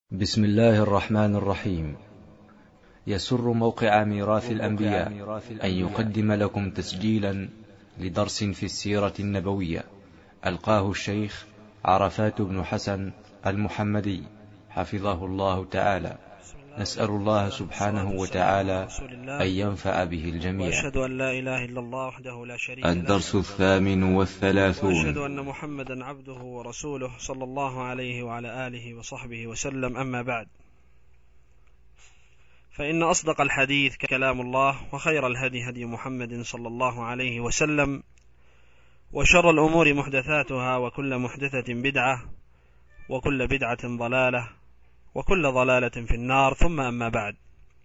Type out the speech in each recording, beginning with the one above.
بسم الله الرحمن الرحيم. يسر موقع ميراث الأنبياء أن يقدم لكم تسجيلا لدرس في السيرة النبوية ألقاه الشيخ عرفات بن حسن المحمدي حفظه الله تعالى. نسأل الله سبحانه وتعالى أن ينفع به الجميع. وأشهد أن لا إله إلا الله وحده لا شريك له. الدرس 38. وأشهد أن محمدا عبده ورسوله صلى الله عليه وعلى آله وصحبه وسلم. أما بعد، فإن أصدق الحديث كلام الله، وخير الهدي هدي محمد صلى الله عليه وسلم، وشر الأمور محدثاتها، وكل محدثة بدعة، وكل بدعة ضلالة، وكل ضلالة في النار. ثم أما بعد،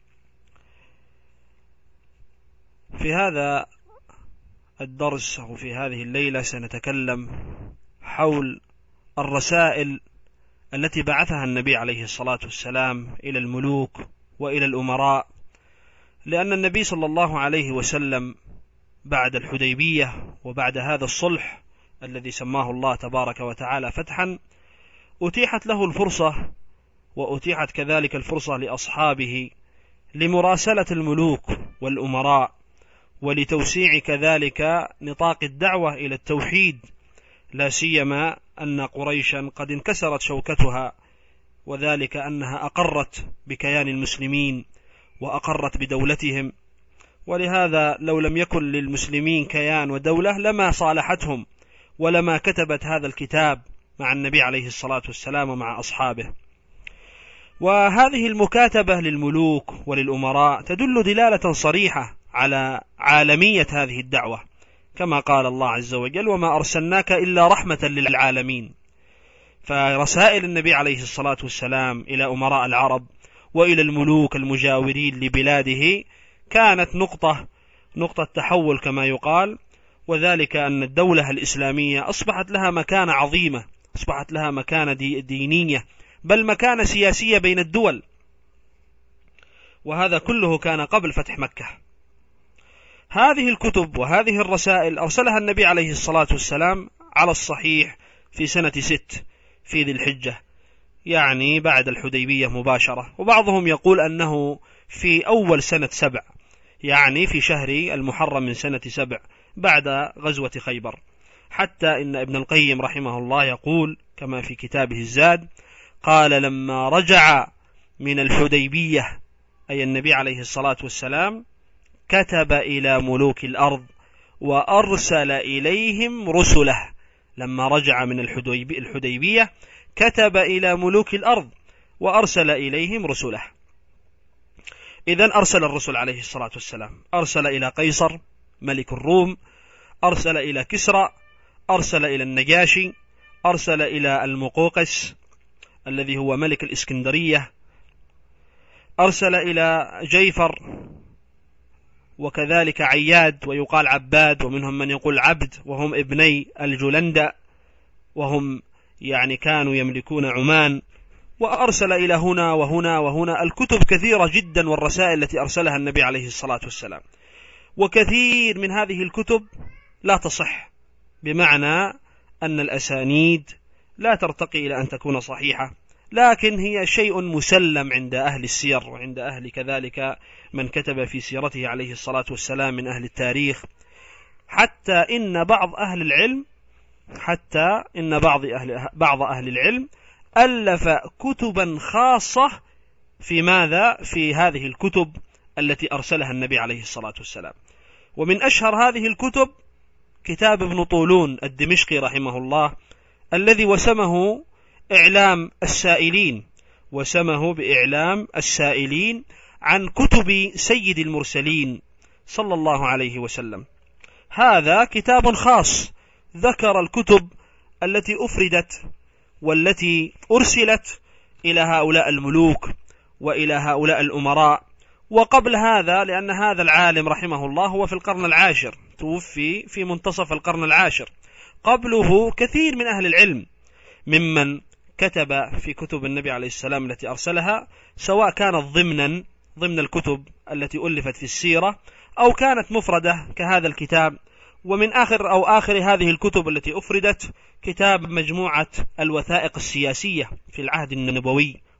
في هذا الدرس أو في هذه الليلة سنتكلم حول الرسائل التي بعثها النبي عليه الصلاة والسلام إلى الملوك وإلى الأمراء، لأن النبي صلى الله عليه وسلم بعد الحديبية وبعد هذا الصلح الذي سماه الله تبارك وتعالى فتحا، أتيحت له الفرصة، وأتيحت كذلك الفرصة لأصحابه لمراسلة الملوك والأمراء، ولتوسيع كذلك نطاق الدعوة إلى التوحيد، لا سيما أن قريشا قد انكسرت شوكتها، وذلك أنها أقرت بكيان المسلمين وأقرت بدولتهم. ولهذا لو لم يكن للمسلمين كيان ودولة لما صالحتهم ولما كتبت هذا الكتاب مع النبي عليه الصلاة والسلام ومع أصحابه. وهذه المكاتبة للملوك وللأمراء تدل دلالة صريحة على عالمية هذه الدعوة، كما قال الله عز وجل: وما أرسلناك إلا رحمة للعالمين. فرسائل النبي عليه الصلاة والسلام إلى أمراء العرب وإلى الملوك المجاورين لبلاده كانت نقطة تحول كما يقال، وذلك أن الدولة الإسلامية أصبحت لها مكانة عظيمة، أصبحت لها مكانة دينية، بل مكانة سياسية بين الدول، وهذا كله كان قبل فتح مكة. هذه الكتب وهذه الرسائل أرسلها النبي عليه الصلاة والسلام على الصحيح في سنة 6 في ذي الحجة، يعني بعد الحديبية مباشرة، وبعضهم يقول أنه في أول سنة 7، يعني في شهر المحرم من سنة 7 بعد غزوة خيبر. حتى إن ابن القيم رحمه الله يقول كما في كتابه الزاد، قال: لما رجع من الحديبية، أي النبي عليه الصلاة والسلام، كتب إلى ملوك الأرض وأرسل إليهم رسله. لما رجع من الحديبية كتب إلى ملوك الأرض وأرسل إليهم رسله. إذن أرسل الرسل عليه الصلاة والسلام، أرسل إلى قيصر ملك الروم، أرسل إلى كسرى، أرسل إلى النجاشي، أرسل إلى المقوقس الذي هو ملك الإسكندرية، أرسل إلى جيفر، وكذلك عياد، ويقال عباد، ومنهم من يقول عبد، وهم ابني الجلندة، وهم يعني كانوا يملكون عمان. وأرسل إلى هنا وهنا وهنا. الكتب كثيرة جدا، والرسائل التي أرسلها النبي عليه الصلاة والسلام، وكثير من هذه الكتب لا تصح، بمعنى أن الأسانيد لا ترتقي إلى أن تكون صحيحة، لكن هي شيء مسلم عند أهل السير وعند أهل كذلك من كتب في سيرته عليه الصلاة والسلام من أهل التاريخ. حتى إن بعض أهل العلم ألف كتبا خاصة في ماذا؟ في هذه الكتب التي أرسلها النبي عليه الصلاة والسلام. ومن أشهر هذه الكتب كتاب ابن طولون الدمشقي رحمه الله، الذي وسمه بإعلام السائلين عن كتب سيد المرسلين صلى الله عليه وسلم. هذا كتاب خاص ذكر الكتب التي أفردت والتي أرسلت إلى هؤلاء الملوك وإلى هؤلاء الأمراء. وقبل هذا، لأن هذا العالم رحمه الله هو في القرن العاشر، توفي في منتصف القرن العاشر، قبله كثير من أهل العلم ممن كتب في كتب النبي عليه السلام التي أرسلها، سواء كانت ضمن الكتب التي ألفت في السيرة، أو كانت مفردة كهذا الكتاب. ومن آخر هذه الكتب التي أفردت كتاب مجموعة الوثائق السياسية في العهد النبوي،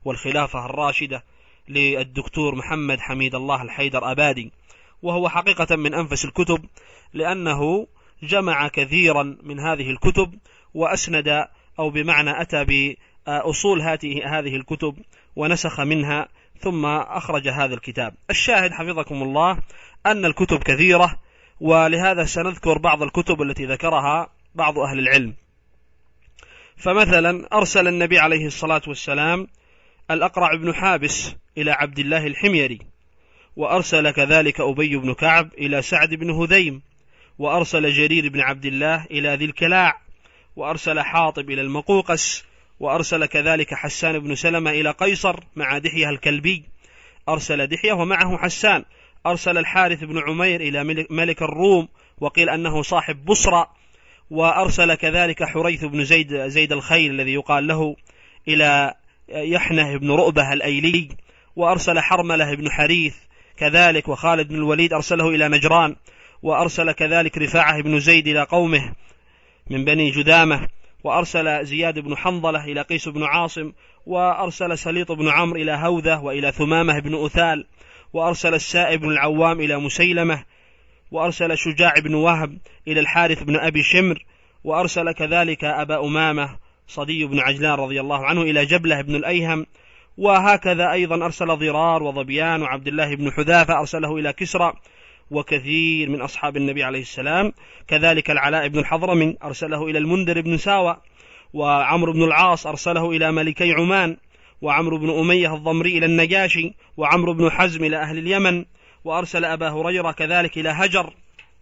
والخلافة الراشدة للدكتور محمد حميد الله الحيدر أبادي، وهو حقيقة من أنفس الكتب، لأنه جمع كثيرا من هذه الكتب وأسند، أو بمعنى أتى بأصول هذه الكتب ونسخ منها ثم أخرج هذا الكتاب. الشاهد حفظكم الله أن الكتب كثيرة، ولهذا سنذكر بعض الكتب التي ذكرها بعض أهل العلم. فمثلا أرسل النبي عليه الصلاة والسلام الأقرع بن حابس إلى عبد الله الحميري، وأرسل كذلك أبي بن كعب إلى سعد بن هذيم، وأرسل جرير بن عبد الله إلى ذي الكلاع، وأرسل حاطب إلى المقوقس، وأرسل كذلك حسان بن سلمة إلى قيصر مع دحية الكلبي، أرسل دحية ومعه حسان، أرسل الحارث بن عمير إلى ملك الروم وقيل أنه صاحب بصرى، وأرسل كذلك حريث بن زيد الخيل الذي يقال له إلى يحنه بن رؤبة الأيلي، وأرسل حرملة بن حريث كذلك، وخالد بن الوليد أرسله إلى نجران، وأرسل كذلك رفاعة بن زيد إلى قومه من بني جذامة، وأرسل زياد بن حنظلة إلى قيس بن عاصم، وأرسل سليط بن عمرو إلى هوذة وإلى ثمامة بن أثال، وأرسل السائب بن العوام إلى مسيلمة، وأرسل شجاع بن وهب إلى الحارث بن أبي شمر، وأرسل كذلك أبا أمامة صدي بن عجلان رضي الله عنه إلى جبلة بن الأيهم، وهكذا أيضا أرسل ضرار وظبيان وعبد الله بن حذافة أرسله إلى كسرى، وكثير من أصحاب النبي عليه السلام، كذلك العلاء بن الحضرمي أرسله إلى المنذر بن ساوى، وعمرو بن العاص أرسله إلى ملكي عمان، وعمرو بن أمية الضمري إلى النجاشي، وعمرو بن حزم إلى أهل اليمن، وأرسل أبا هريرة كذلك إلى هجر.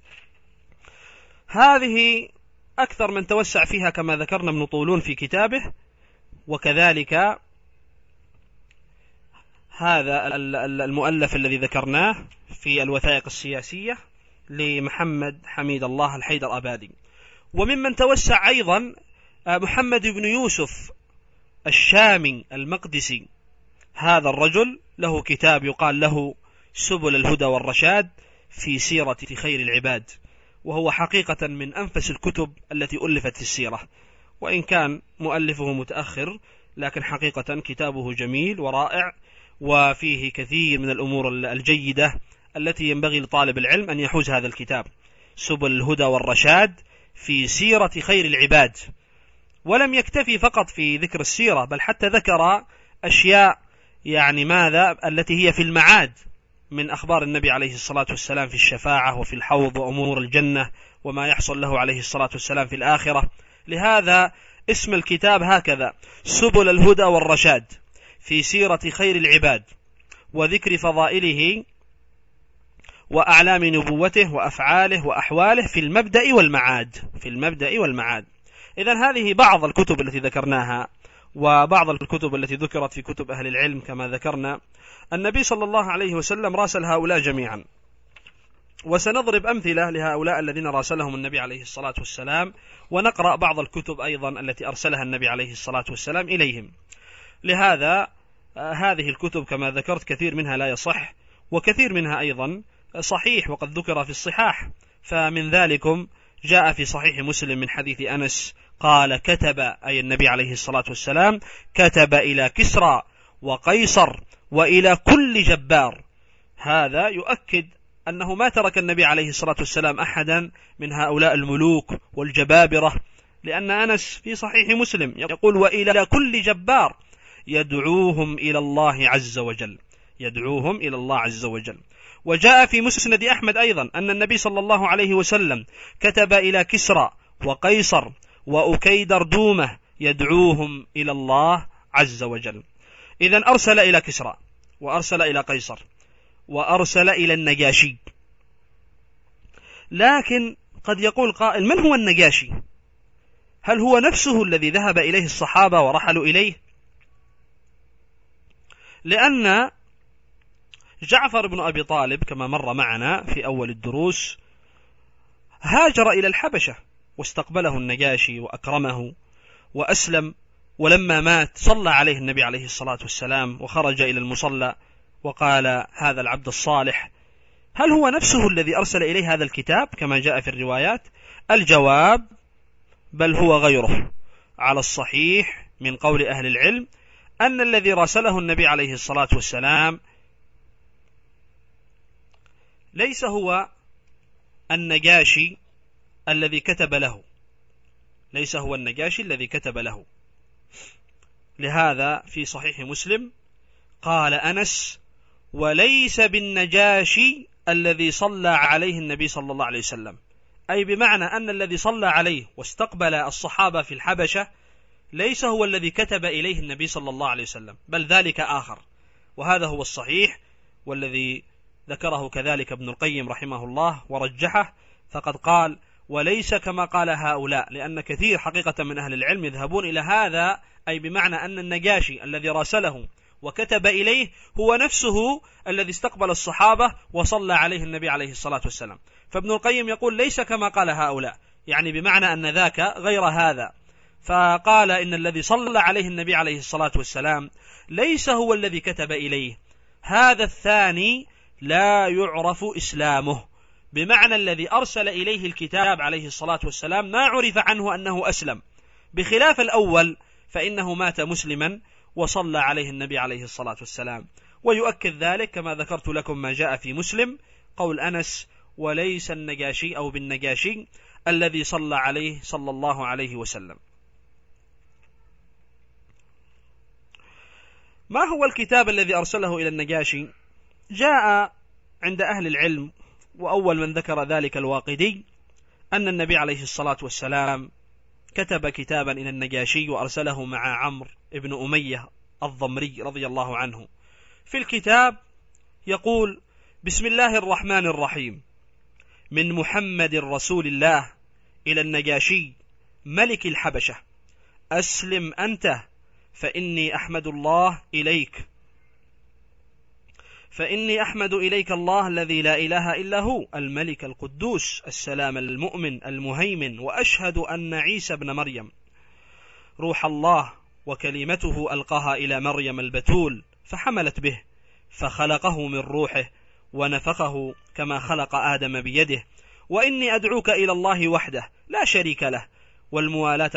هذه أكثر من توسع فيها كما ذكرنا ابن طولون في كتابه، وكذلك هذا المؤلف الذي ذكرناه في الوثائق السياسية لمحمد حميد الله الحيدر أبادي. وممن توسع أيضا محمد بن يوسف الشامي المقدسي، هذا الرجل له كتاب يقال له سبل الهدى والرشاد في سيرة خير العباد، وهو حقيقة من أنفس الكتب التي ألفت في السيرة، وإن كان مؤلفه متأخر لكن حقيقة كتابه جميل ورائع، وفيه كثير من الأمور الجيدة التي ينبغي لطالب العلم أن يحوز هذا الكتاب، سبل الهدى والرشاد في سيرة خير العباد. ولم يكتفي فقط في ذكر السيرة، بل حتى ذكر أشياء يعني ماذا التي هي في المعاد من أخبار النبي عليه الصلاة والسلام في الشفاعة وفي الحوض وأمور الجنة وما يحصل له عليه الصلاة والسلام في الآخرة. لهذا اسم الكتاب هكذا: سبل الهدى والرشاد في سيرة خير العباد وذكر فضائله وأعلام نبوته وأفعاله وأحواله في المبدأ والمعاد. في المبدأ والمعاد. إذن هذه بعض الكتب التي ذكرناها، وبعض الكتب التي ذكرت في كتب أهل العلم كما ذكرنا. النبي صلى الله عليه وسلم راسل هؤلاء جميعا، وسنضرب أمثلة لهؤلاء الذين راسلهم النبي عليه الصلاة والسلام، ونقرأ بعض الكتب أيضا التي أرسلها النبي عليه الصلاة والسلام إليهم. لهذا هذه الكتب كما ذكرت كثير منها لا يصح، وكثير منها أيضا صحيح وقد ذكر في الصحاح. فمن ذلكم جاء في صحيح مسلم من حديث أنس قال: كتب، أي النبي عليه الصلاة والسلام، كتب إلى كسرى وقيصر وإلى كل جبار. هذا يؤكد أنه ما ترك النبي عليه الصلاة والسلام أحدا من هؤلاء الملوك والجبابرة، لأن أنس في صحيح مسلم يقول: وإلى كل جبار، يدعوهم إلى الله عز وجل، يدعوهم إلى الله عز وجل. وجاء في مسند أحمد أيضا أن النبي صلى الله عليه وسلم كتب إلى كسرى وقيصر وأكيدر دومة يدعوهم إلى الله عز وجل. إذن أرسل إلى كسرى، وأرسل إلى قيصر، وأرسل إلى النجاشي. لكن قد يقول قائل: من هو النجاشي؟ هل هو نفسه الذي ذهب إليه الصحابة ورحلوا إليه؟ لأن جعفر بن أبي طالب كما مر معنا في أول الدروس هاجر إلى الحبشة، واستقبله النجاشي وأكرمه وأسلم، ولما مات صلى عليه النبي عليه الصلاة والسلام وخرج إلى المصلى وقال: هذا العبد الصالح. هل هو نفسه الذي أرسل إليه هذا الكتاب كما جاء في الروايات؟ الجواب: بل هو غيره. على الصحيح من قول أهل العلم أن الذي راسله النبي عليه الصلاة والسلام ليس هو النجاشي الذي كتب له، ليس هو النجاشي الذي كتب له. لهذا في صحيح مسلم قال أنس: وليس بالنجاشي الذي صلى عليه النبي صلى الله عليه وسلم، أي بمعنى أن الذي صلى عليه واستقبل الصحابة في الحبشة ليس هو الذي كتب إليه النبي صلى الله عليه وسلم، بل ذلك آخر. وهذا هو الصحيح، والذي ذكره كذلك ابن القيم رحمه الله ورجحه، فقد قال: وليس كما قال هؤلاء، لأن كثير حقيقة من أهل العلم يذهبون إلى هذا، أي بمعنى أن النجاشي الذي راسله وكتب إليه هو نفسه الذي استقبل الصحابة وصلى عليه النبي عليه الصلاة والسلام. فابن القيم يقول: ليس كما قال هؤلاء، يعني بمعنى أن ذاك غير هذا. فقال: إن الذي صلى عليه النبي عليه الصلاة والسلام ليس هو الذي كتب إليه، هذا الثاني لا يعرف إسلامه، بمعنى الذي أرسل إليه الكتاب عليه الصلاة والسلام ما عرف عنه أنه أسلم، بخلاف الأول فإنه مات مسلما وصلى عليه النبي عليه الصلاة والسلام. ويؤكد ذلك كما ذكرت لكم ما جاء في مسلم قول أنس: وليس النجاشي أو بالنجاشي الذي صلى عليه صلى الله عليه وسلم. ما هو الكتاب الذي أرسله إلى النجاشي؟ جاء عند أهل العلم، وأول من ذكر ذلك الواقدي، أن النبي عليه الصلاة والسلام كتب كتابا إلى النجاشي وأرسله مع عمرو ابن أمية الضمري رضي الله عنه. في الكتاب يقول: بسم الله الرحمن الرحيم، من محمد رسول الله إلى النجاشي ملك الحبشة، أسلم أنت فإني أحمد إليك الله الذي لا إله إلا هو، الملك القدوس السلام المؤمن المهيمن، وأشهد أن عيسى ابن مريم روح الله وكلمته ألقاها إلى مريم البتول فحملت به، فخلقه من روحه ونفخه كما خلق آدم بيده، وإني أدعوك إلى الله وحده لا شريك له، والموالاة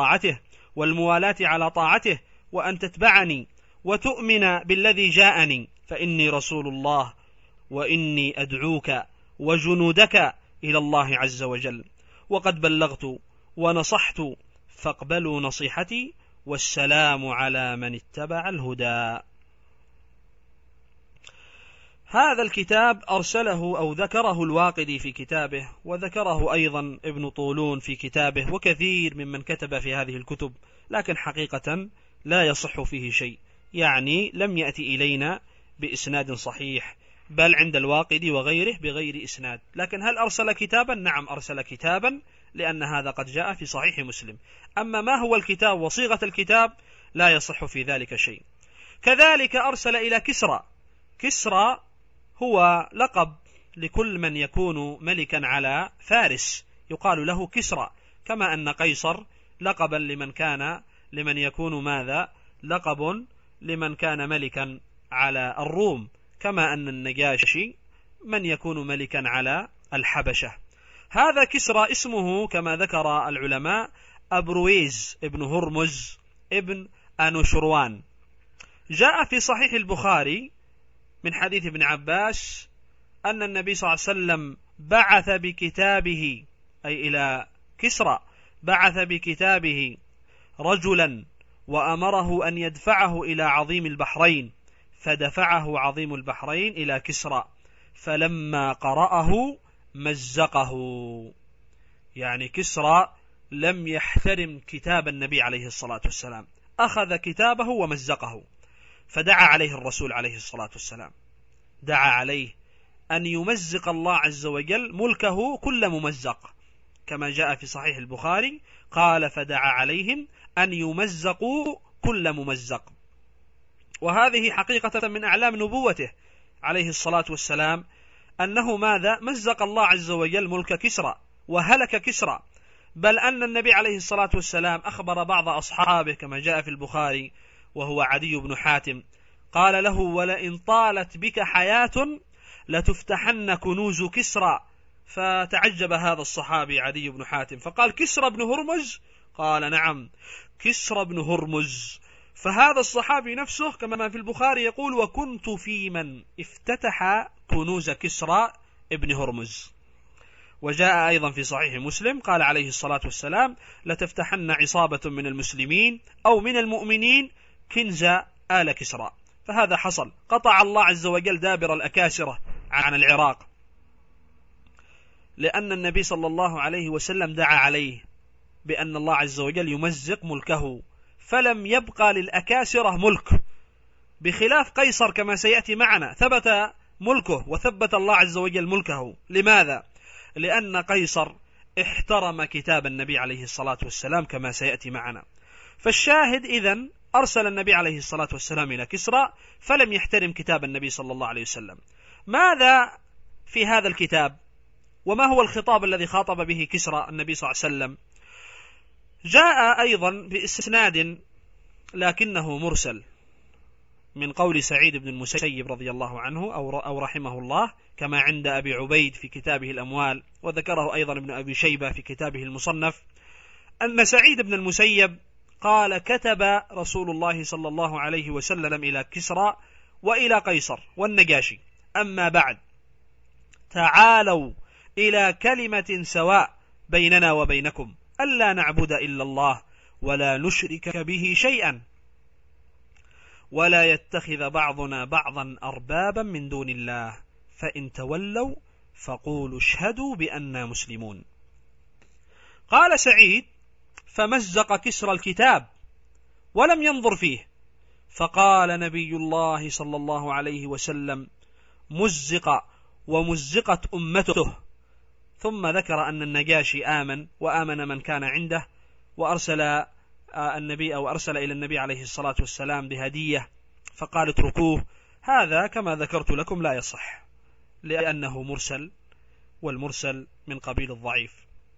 على طاعته، وأن تتبعني وتؤمن بالذي جاءني، فإني رسول الله، وإني أدعوك وجنودك إلى الله عز وجل، وقد بلغت ونصحت فاقبلوا نصيحتي، والسلام على من اتبع الهدى. هذا الكتاب أرسله أو ذكره الواقدي في كتابه، وذكره أيضا ابن طولون في كتابه، وكثير ممن كتب في هذه الكتب، لكن حقيقة لا يصح فيه شيء، يعني لم يأتي إلينا بإسناد صحيح، بل عند الواقدي وغيره بغير إسناد. لكن هل أرسل كتابا؟ نعم أرسل كتابا، لأن هذا قد جاء في صحيح مسلم. أما ما هو الكتاب وصيغة الكتاب لا يصح في ذلك شيء. كذلك أرسل إلى كسرى. كسرى هو لقب لكل من يكون ملكا على فارس، يقال له كسرى، كما أن قيصر لقبا لمن يكون ماذا؟ لقب لمن كان ملكا على الروم، كما أن النجاشي من يكون ملكا على الحبشة. هذا كسرى اسمه كما ذكر العلماء أبرويز ابن هرمز ابن أنوشروان. جاء في صحيح البخاري من حديث ابن عباس أن النبي صلى الله عليه وسلم بعث بكتابه، أي إلى كسرى، بعث بكتابه رجلا وأمره أن يدفعه إلى عظيم البحرين، فدفعه عظيم البحرين إلى كسرى، فلما قرأه مزقه، يعني كسرى لم يحترم كتاب النبي عليه الصلاة والسلام، أخذ كتابه ومزقه، فدعا عليه الرسول عليه الصلاة والسلام، دعا عليه أن يمزق الله عز وجل ملكه كل ممزق، كما جاء في صحيح البخاري قال: فدعا عليهم أن يمزقوا كل ممزق. وهذه حقيقة من أعلام نبوته عليه الصلاة والسلام، أنه ماذا؟ مزق الله عز وجل ملك كسرى وهلك كسرى، بل أن النبي عليه الصلاة والسلام أخبر بعض أصحابه كما جاء في البخاري وهو عدي بن حاتم، قال له: ولئن طالت بك حياة لتفتحن كنوز كسرى. فتعجب هذا الصحابي عدي بن حاتم، فقال: كسرى بن هرمز؟ قال: نعم كسرى بن هرمز. فهذا الصحابي نفسه كما في البخاري يقول: وكنت في من افتتح كنوز كسرى ابن هرمز. وجاء أيضا في صحيح مسلم قال عليه الصلاة والسلام: لتفتحن عصابة من المسلمين أو من المؤمنين كنز آل كسرى. فهذا حصل، قطع الله عز وجل دابر الأكاسرة عن العراق، لأن النبي صلى الله عليه وسلم دعا عليه بأن الله عز وجل يمزق ملكه، فلم يبقى للأكاسرة ملك، بخلاف قيصر كما سيأتي معنا ثبت ملكه وثبت الله عز وجل ملكه. لماذا؟ لأن قيصر احترم كتاب النبي عليه الصلاة والسلام كما سيأتي معنا. فالشاهد إذن أرسل النبي عليه الصلاة والسلام إلى كسرى فلم يحترم كتاب النبي صلى الله عليه وسلم. ماذا في هذا الكتاب؟ وما هو الخطاب الذي خاطب به كسرى النبي صلى الله عليه وسلم؟ جاء أيضا بإسناد لكنه مرسل من قول سعيد بن المسيب رضي الله عنه أو رحمه الله، كما عند أبي عبيد في كتابه الأموال، وذكره أيضا ابن أبي شيبة في كتابه المصنف، أن سعيد بن المسيب قال: كتب رسول الله صلى الله عليه وسلم إلى كسرى وإلى قيصر والنجاشي: أما بعد، تعالوا إلى كلمة سواء بيننا وبينكم، ألا نعبد إلا الله ولا نشرك به شيئا، ولا يتخذ بعضنا بعضا أربابا من دون الله، فإن تولوا فقولوا اشهدوا بأننا مسلمون. قال سعيد: فمزق كسرى الكتاب ولم ينظر فيه، فقال نبي الله صلى الله عليه وسلم: مزق ومزقت أمته. ثم ذكر أن النجاشي آمن وآمن من كان عنده، وأرسل النبي أو أرسل إلى النبي عليه الصلاة والسلام بهدية، فقال: اتركوه، هذا كما ذكرت لكم لا يصح، لأنه مرسل، والمرسل من قبيل الضعيف.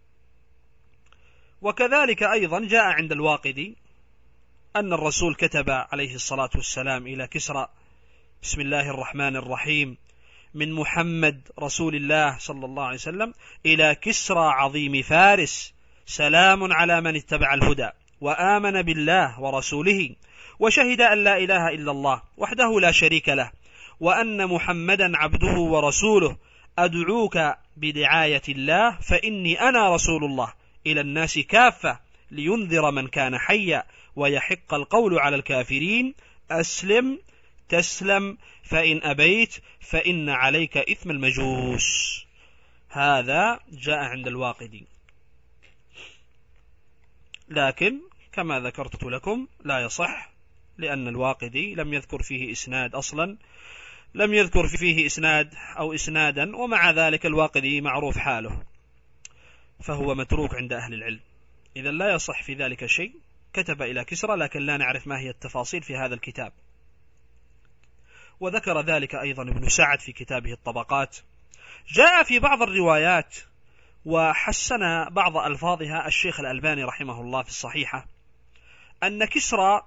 وكذلك أيضا جاء عند الواقدي أن الرسول كتب عليه الصلاة والسلام إلى كسرى: بسم الله الرحمن الرحيم، من محمد رسول الله صلى الله عليه وسلم إلى كسرى عظيم فارس، سلام على من اتبع الهدى وآمن بالله ورسوله وشهد أن لا إله إلا الله وحده لا شريك له، وأن محمدا عبده ورسوله، أدعوك بدعاية الله، فإني أنا رسول الله إلى الناس كافة، لينذر من كان حيا ويحق القول على الكافرين، أسلم تسلم، فإن أبيت فإن عليك إثم المجوس. هذا جاء عند الواقدي، لكن كما ذكرت لكم لا يصح، لأن الواقدي لم يذكر فيه إسناد أصلا، لم يذكر فيه إسناد أو إسنادا، ومع ذلك الواقدي معروف حاله، فهو متروك عند أهل العلم، إذا لا يصح في ذلك شيء. كتب إلى كسرى لكن لا نعرف ما هي التفاصيل في هذا الكتاب. وذكر ذلك أيضا ابن سعد في كتابه الطبقات. جاء في بعض الروايات وحسن بعض ألفاظها الشيخ الألباني رحمه الله في الصحيحة، أن كسرى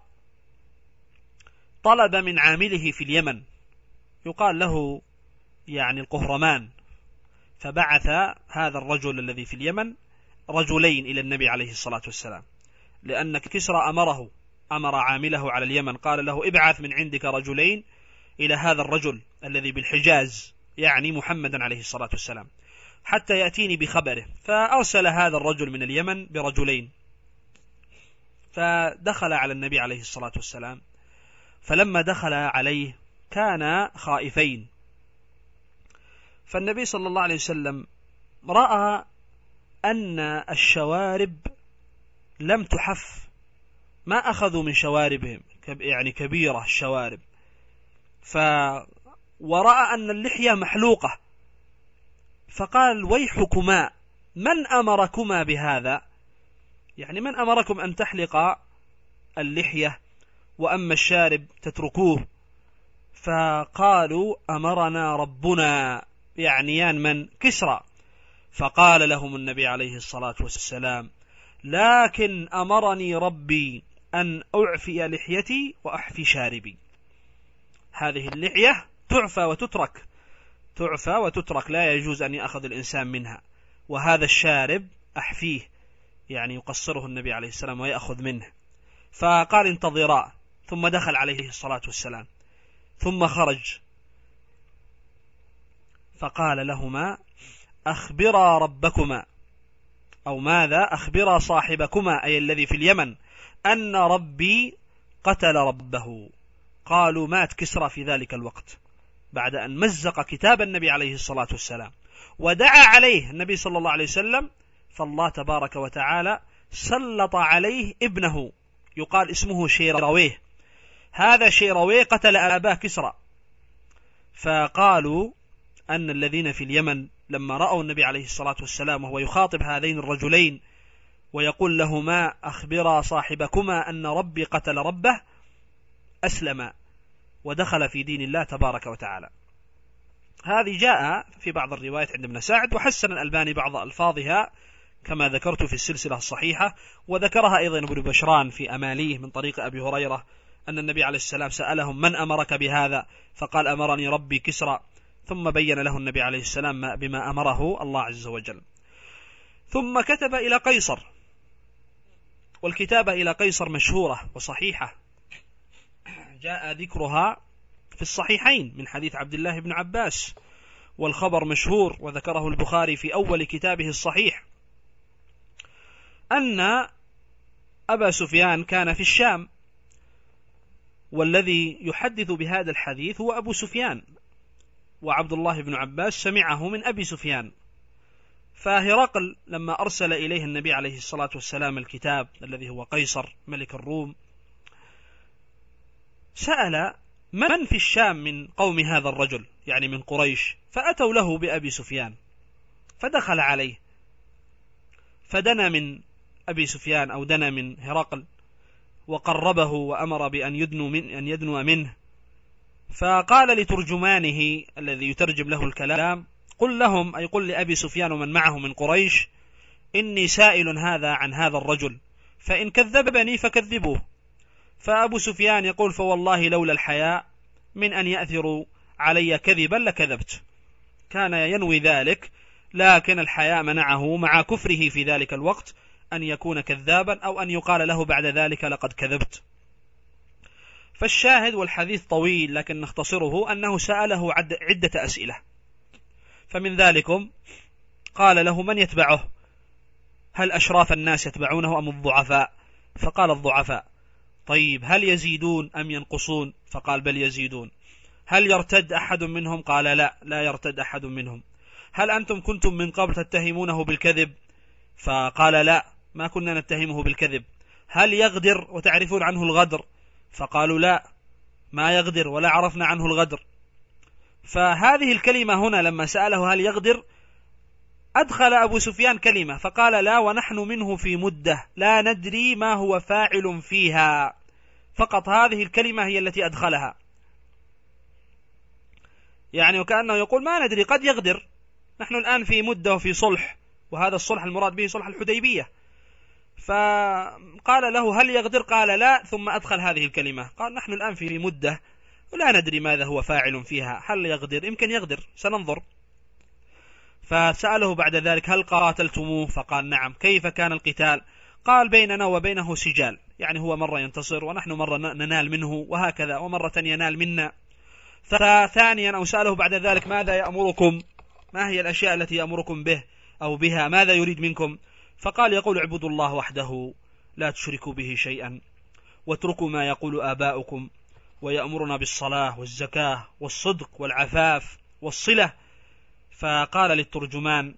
طلب من عامله في اليمن يقال له يعني القهرمان، فبعث هذا الرجل الذي في اليمن رجلين إلى النبي عليه الصلاة والسلام، لأن كسرى أمر عامله على اليمن، قال له: ابعث من عندك رجلين إلى هذا الرجل الذي بالحجاز، يعني محمدا عليه الصلاة والسلام، حتى يأتيني بخبره. فأرسل هذا الرجل من اليمن برجلين، فدخل على النبي عليه الصلاة والسلام، فلما دخل عليه كان خائفين، فالنبي صلى الله عليه وسلم رأى أن الشوارب لم تحف، ما أخذوا من شواربهم، يعني كبيرة الشوارب، ورأى أن اللحية محلوقة، فقال: ويحكما، من أمركما بهذا؟ يعني من أمركم أن تحلق اللحية وأما الشارب تتركوه؟ فقالوا: أمرنا ربنا، يعنيان من؟ كسرى. فقال لهم النبي عليه الصلاة والسلام: لكن أمرني ربي أن أعفي لحيتي وأحفي شاربي. هذه اللحية تعفى وتترك، تعفى وتترك، لا يجوز أن يأخذ الإنسان منها، وهذا الشارب أحفيه، يعني يقصره النبي عليه السلام ويأخذ منه. فقال: انتظرا، ثم دخل عليه الصلاة والسلام، ثم خرج فقال لهما: أخبرا ربكما، أو ماذا؟ أخبرا صاحبكما، أي الذي في اليمن، أن ربي قتل ربه. قالوا: مات كسرى في ذلك الوقت بعد أن مزق كتاب النبي عليه الصلاة والسلام ودعا عليه النبي صلى الله عليه وسلم، فالله تبارك وتعالى سلط عليه ابنه يقال اسمه شيرويه. هذا شيرويه قتل أباه كسرى. فقالوا أن الذين في اليمن لما رأوا النبي عليه الصلاة والسلام وهو يخاطب هذين الرجلين ويقول لهما: أخبرا صاحبكما أن ربي قتل ربه، أسلم ودخل في دين الله تبارك وتعالى. هذه جاء في بعض الروايات عند ابن سعد، وحسن الألباني بعض ألفاظها كما ذكرت في السلسلة الصحيحة، وذكرها أيضا ابن بشران في أماليه من طريق أبي هريرة أن النبي عليه السلام سألهم: من أمرك بهذا؟ فقال: أمرني ربي كسرى. ثم بين له النبي عليه السلام بما أمره الله عز وجل. ثم كتب إلى قيصر، والكتابة إلى قيصر مشهورة وصحيحة، جاء ذكرها في الصحيحين من حديث عبد الله بن عباس، والخبر مشهور وذكره البخاري في أول كتابه الصحيح، أن أبا سفيان كان في الشام، والذي يحدث بهذا الحديث هو أبو سفيان، وعبد الله بن عباس سمعه من أبي سفيان. فهرقل لما أرسل إليه النبي عليه الصلاة والسلام الكتاب الذي هو قيصر ملك الروم، سأل من في الشام من قوم هذا الرجل، يعني من قريش، فأتوا له بأبي سفيان، فدخل عليه فدنا من أبي سفيان أو دنا من هرقل وقربه وأمر بأن يدنو منه، فقال لترجمانه الذي يترجم له الكلام: قل لهم، أي قل لأبي سفيان ومن معه من قريش: إني سائل هذا عن هذا الرجل، فإن كذبني فكذبوه. فأبو سفيان يقول: فوالله لولا الحياء من أن يأثروا علي كذبا لكذبت. كان ينوي ذلك، لكن الحياء منعه مع كفره في ذلك الوقت أن يكون كذابا، أو أن يقال له بعد ذلك لقد كذبت. فالشاهد، والحديث طويل لكن نختصره، أنه سأله عدة أسئلة، فمن ذلكم قال له: من يتبعه؟ هل أشراف الناس يتبعونه أم الضعفاء؟ فقال: الضعفاء. طيب، هل يزيدون أم ينقصون؟ فقال: بل يزيدون. هل يرتد أحد منهم؟ قال: لا يرتد أحد منهم. هل أنتم كنتم من قبل تتهمونه بالكذب؟ فقال: لا، ما كنا نتهمه بالكذب. هل يغدر وتعرفون عنه الغدر؟ فقالوا: لا، ما يغدر ولا عرفنا عنه الغدر. فهذه الكلمة هنا لما سأله هل يغدر، أدخل أبو سفيان كلمة فقال: لا، ونحن منه في مدة لا ندري ما هو فاعل فيها. فقط هذه الكلمة هي التي أدخلها، يعني وكأنه يقول: ما ندري، قد يغدر، نحن الآن في مدة وفي صلح، وهذا الصلح المراد به صلح الحديبية. فقال له: هل يغدر؟ قال: لا، ثم أدخل هذه الكلمة، قال: نحن الآن في مدة ولا ندري ماذا هو فاعل فيها، هل يغدر؟ يمكن يغدر، سننظر. فسأله بعد ذلك: هل قاتلتموه؟ فقال: نعم. كيف كان القتال؟ قال: بيننا وبينه سجال، يعني هو مرة ينتصر ونحن مرة ننال منه، وهكذا، ومرة ينال منا. فثانيا أو سأله بعد ذلك: ماذا يأمركم؟ ما هي الأشياء التي يأمركم به أو بها؟ ماذا يريد منكم؟ فقال: يقول: اعبدوا الله وحده لا تشركوا به شيئا، واتركوا ما يقول آباؤكم، ويأمرنا بالصلاة والزكاة والصدق والعفاف والصلة. فقال للترجمان: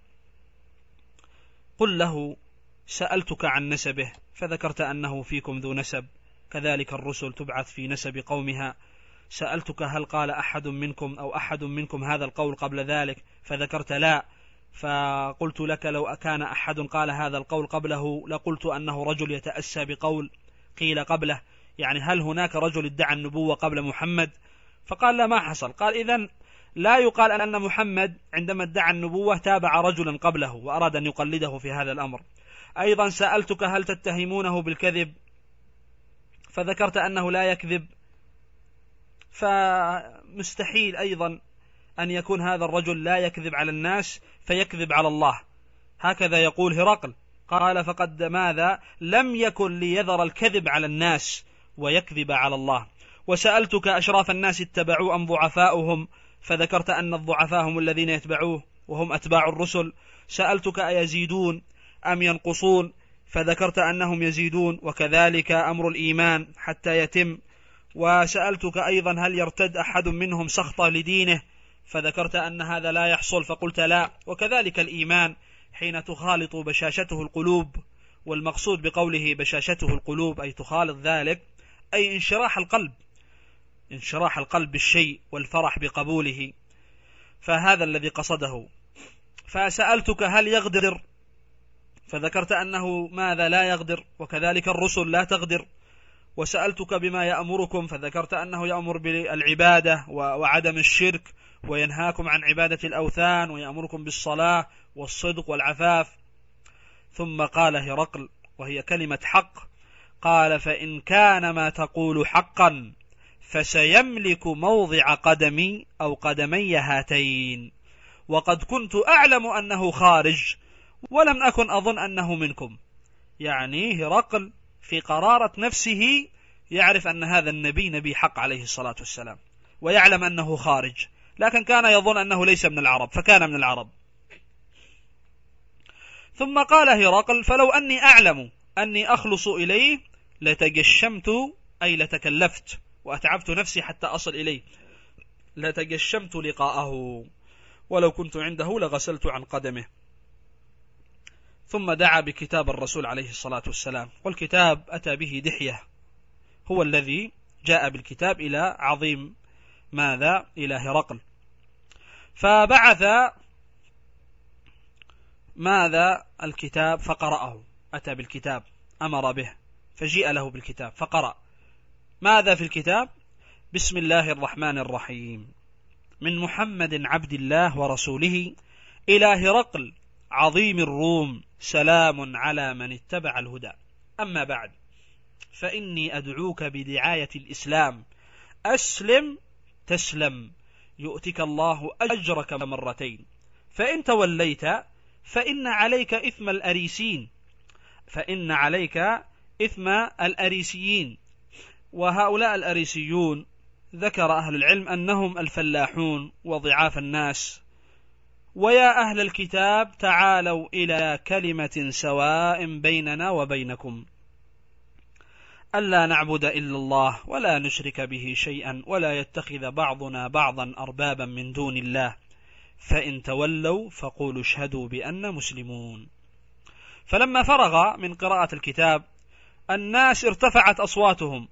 قل له سألتك عن نسبه، فذكرت أنه فيكم ذو نسب، كذلك الرسل تبعث في نسب قومها. سألتك هل قال أحد منكم أو أحد منكم هذا القول قبل ذلك، فذكرت لا. فقلت لك لو كان أحد قال هذا القول قبله لقلت أنه رجل يتأسى بقول قيل قبله، يعني هل هناك رجل ادعى النبوة قبل محمد؟ فقال: لا، ما حصل. قال: إذن لا يقال أن محمد عندما ادعى النبوة تابع رجلا قبله وأراد أن يقلده في هذا الأمر. أيضا سألتك هل تتهمونه بالكذب، فذكرت أنه لا يكذب، فمستحيل أيضا أن يكون هذا الرجل لا يكذب على الناس فيكذب على الله. هكذا يقول هرقل، قال: فقد ماذا لم يكن ليذر الكذب على الناس ويكذب على الله. وسألتك أشراف الناس اتبعوا أم ضعفاؤهم، فذكرت أن الضعفاء هم الذين يتبعوه وهم أتباع الرسل. سألتك أيزيدون أم ينقصون، فذكرت أنهم يزيدون، وكذلك أمر الإيمان حتى يتم. وسألتك أيضا هل يرتد أحد منهم سخطة لدينه، فذكرت أن هذا لا يحصل، فقلت لا. وكذلك الإيمان حين تخالط بشاشته القلوب، والمقصود بقوله بشاشته القلوب أي تخالط ذلك أي انشراح القلب بالشيء والفرح بقبوله، فهذا الذي قصده. فسألتك هل يغدر، فذكرت أنه ماذا لا يغدر، وكذلك الرسل لا تغدر. وسألتك بما يأمركم، فذكرت أنه يأمر بالعبادة وعدم الشرك، وينهاكم عن عبادة الأوثان، ويأمركم بالصلاة والصدق والعفاف. ثم قال هرقل، وهي كلمة حق، قال فإن كان ما تقول حقا فسيملك موضع قدمي أو قدمي هاتين، وقد كنت أعلم أنه خارج ولم أكن أظن أنه منكم. يعني هرقل في قرارة نفسه يعرف أن هذا النبي نبي حق عليه الصلاة والسلام، ويعلم أنه خارج، لكن كان يظن أنه ليس من العرب، فكان من العرب. ثم قال هرقل فلو أني أعلم أني أخلص إليه لتجشمت، أي لتكلفت وأتعبت نفسي حتى أصل إليه، لتجشمت لقاءه، ولو كنت عنده لغسلت عن قدمه. ثم دعا بكتاب الرسول عليه الصلاة والسلام، والكتاب أتى به دحية، هو الذي جاء بالكتاب إلى عظيم ماذا؟ إلى هرقل. فبعث ماذا؟ الكتاب، فقرأه، أتى بالكتاب، أمر به، فجيء له بالكتاب فقرأ. ماذا في الكتاب؟ بسم الله الرحمن الرحيم، من محمد عبد الله ورسوله إلى هرقل عظيم الروم، سلام على من اتبع الهدى. أما بعد، فإني أدعوك بدعاية الإسلام، أسلم تسلم، يؤتك الله أجرك مرتين، فإن توليت فإن عليك إثم الأريسيين. وهؤلاء الأريسيون ذكر أهل العلم أنهم الفلاحون وضعاف الناس. ويا أهل الكتاب تعالوا إلى كلمة سواء بيننا وبينكم ألا نعبد إلا الله ولا نشرك به شيئا ولا يتخذ بعضنا بعضا أربابا من دون الله، فإن تولوا فقولوا اشهدوا بأننا مسلمون. فلما فرغ من قراءة الكتاب الناس ارتفعت أصواتهم،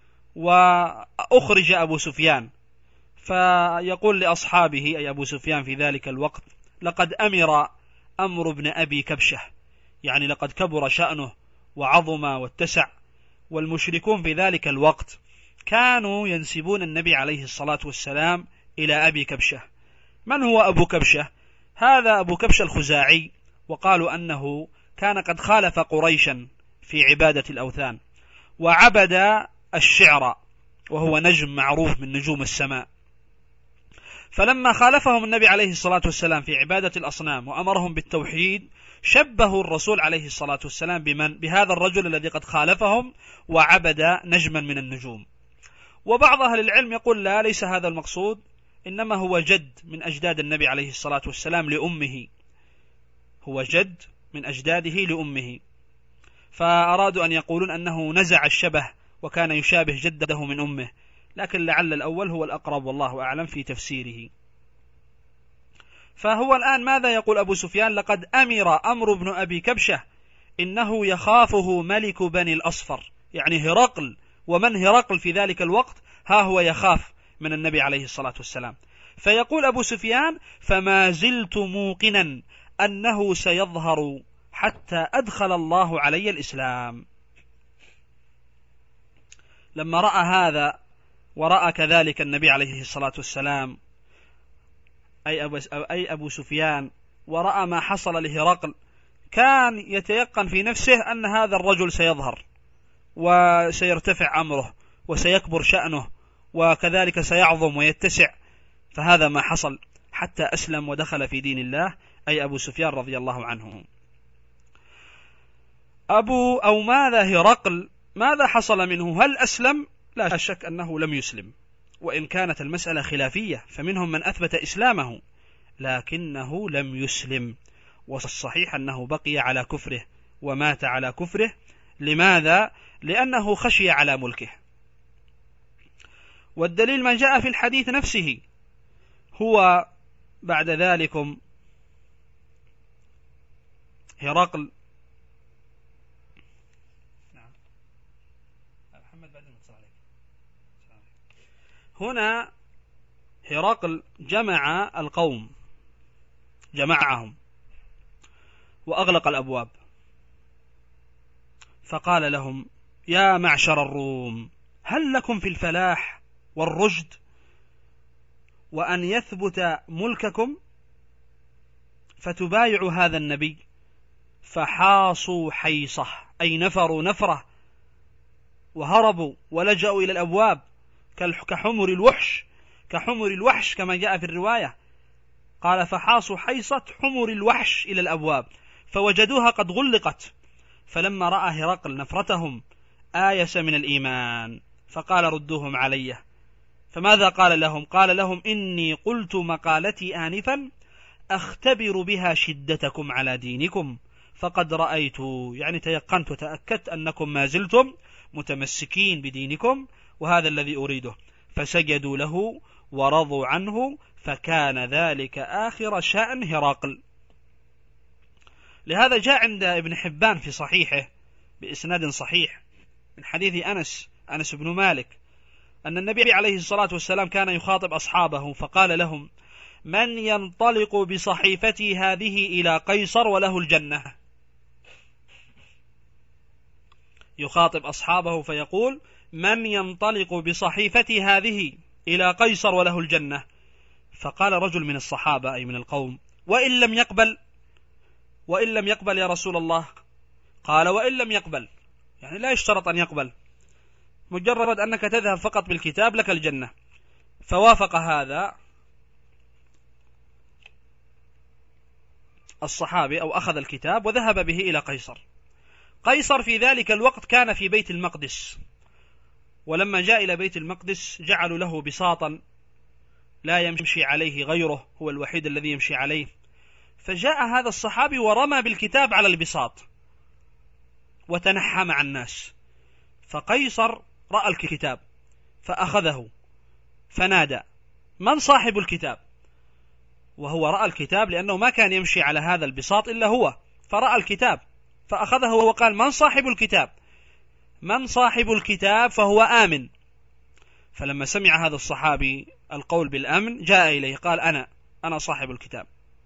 وأخرج أبو سفيان، فيقول لأصحابه أي أبو سفيان في ذلك الوقت لقد أمر أمر ابن أبي كبشة، يعني لقد كبر شأنه وعظم واتسع. والمشركون في ذلك الوقت كانوا ينسبون النبي عليه الصلاة والسلام إلى أبي كبشة. من هو أبو كبشة؟ هذا أبو كبشة الخزاعي، وقالوا أنه كان قد خالف قريشا في عبادة الأوثان، وعبد الشعر وهو نجم معروف من نجوم السماء. فلما خالفهم النبي عليه الصلاة والسلام في عبادة الأصنام وأمرهم بالتوحيد، شبهوا الرسول عليه الصلاة والسلام بهذا الرجل الذي قد خالفهم وعبد نجما من النجوم. وبعض أهل العلم يقول لا، ليس هذا المقصود، إنما هو جد من أجداد النبي عليه الصلاة والسلام لأمه، هو جد من أجداده لأمه، فأرادوا أن يقولون أنه نزع الشبه وكان يشابه جده من أمه، لكن لعل الأول هو الأقرب والله أعلم في تفسيره. فهو الآن ماذا يقول أبو سفيان؟ لقد أمر ابن أبي كبشة إنه يخافه ملك بني الأصفر، يعني هرقل، ومن هرقل في ذلك الوقت ها هو يخاف من النبي عليه الصلاة والسلام. فيقول أبو سفيان فما زلت موقنا أنه سيظهر حتى أدخل الله علي الإسلام. لما رأى هذا ورأى كذلك النبي عليه الصلاة والسلام أي أبو سفيان، ورأى ما حصل لهرقل، كان يتيقن في نفسه أن هذا الرجل سيظهر وسيرتفع أمره وسيكبر شأنه وكذلك سيعظم ويتسع، فهذا ما حصل حتى أسلم ودخل في دين الله، أي أبو سفيان رضي الله عنه. ماذا هرقل ماذا حصل منه؟ هل أسلم؟ لا شك أنه لم يسلم، وإن كانت المسألة خلافية، فمنهم من أثبت إسلامه لكنه لم يسلم، والصحيح أنه بقي على كفره ومات على كفره. لماذا؟ لأنه خشي على ملكه. والدليل ما جاء في الحديث نفسه، هو بعد ذلكم هرقل هنا هرقل جمع القوم، جمعهم وأغلق الأبواب، فقال لهم: يا معشر الروم، هل لكم في الفلاح والرشد وأن يثبت ملككم فتبايعوا هذا النبي؟ فحاصوا حيصة، أي نفروا نفرة وهربوا ولجأوا إلى الأبواب كحمر الوحش كما جاء في الرواية. قال: فحاصوا حيصة حمر الوحش إلى الأبواب فوجدوها قد غلقت. فلما رأى هرقل نفرتهم آيس من الإيمان، فقال: ردوهم علي. فماذا قال لهم؟ قال لهم: إني قلت مقالتي آنفا أختبر بها شدتكم على دينكم، فقد رأيت، يعني تيقنت وتأكدت أنكم ما زلتم متمسكين بدينكم، وهذا الذي أريده. فسجدوا له ورضوا عنه، فكان ذلك آخر شأن هرقل. لهذا جاء عند ابن حبان في صحيحه بإسناد صحيح من حديث أنس بن مالك أن النبي عليه الصلاة والسلام كان يخاطب أصحابه فقال لهم: من ينطلق بصحيفتي هذه إلى قيصر وله الجنة. يخاطب أصحابه فيقول: من ينطلق بصحيفتي هذه إلى قيصر وله الجنة. فقال رجل من الصحابة أي من القوم: وإن لم يقبل يا رسول الله؟ قال: وإن لم يقبل، يعني لا يشترط أن يقبل، مجرد أنك تذهب فقط بالكتاب لك الجنة. فوافق هذا الصحابي أو أخذ الكتاب وذهب به إلى قيصر. قيصر في ذلك الوقت كان في بيت المقدس، ولما جاء إلى بيت المقدس جعلوا له بساطا لا يمشي عليه غيره، هو الوحيد الذي يمشي عليه. فجاء هذا الصحابي ورمى بالكتاب على البساط وتنحى مع الناس، فقيصر رأى الكتاب فأخذه فنادى: من صاحب الكتاب؟ وهو رأى الكتاب لأنه ما كان يمشي على هذا البساط إلا هو، فرأى الكتاب فأخذه وقال: من صاحب الكتاب؟ من صاحب الكتاب فهو آمن. فلما سمع هذا الصحابي القول بالأمن جاء إليه قال: أنا صاحب الكتاب.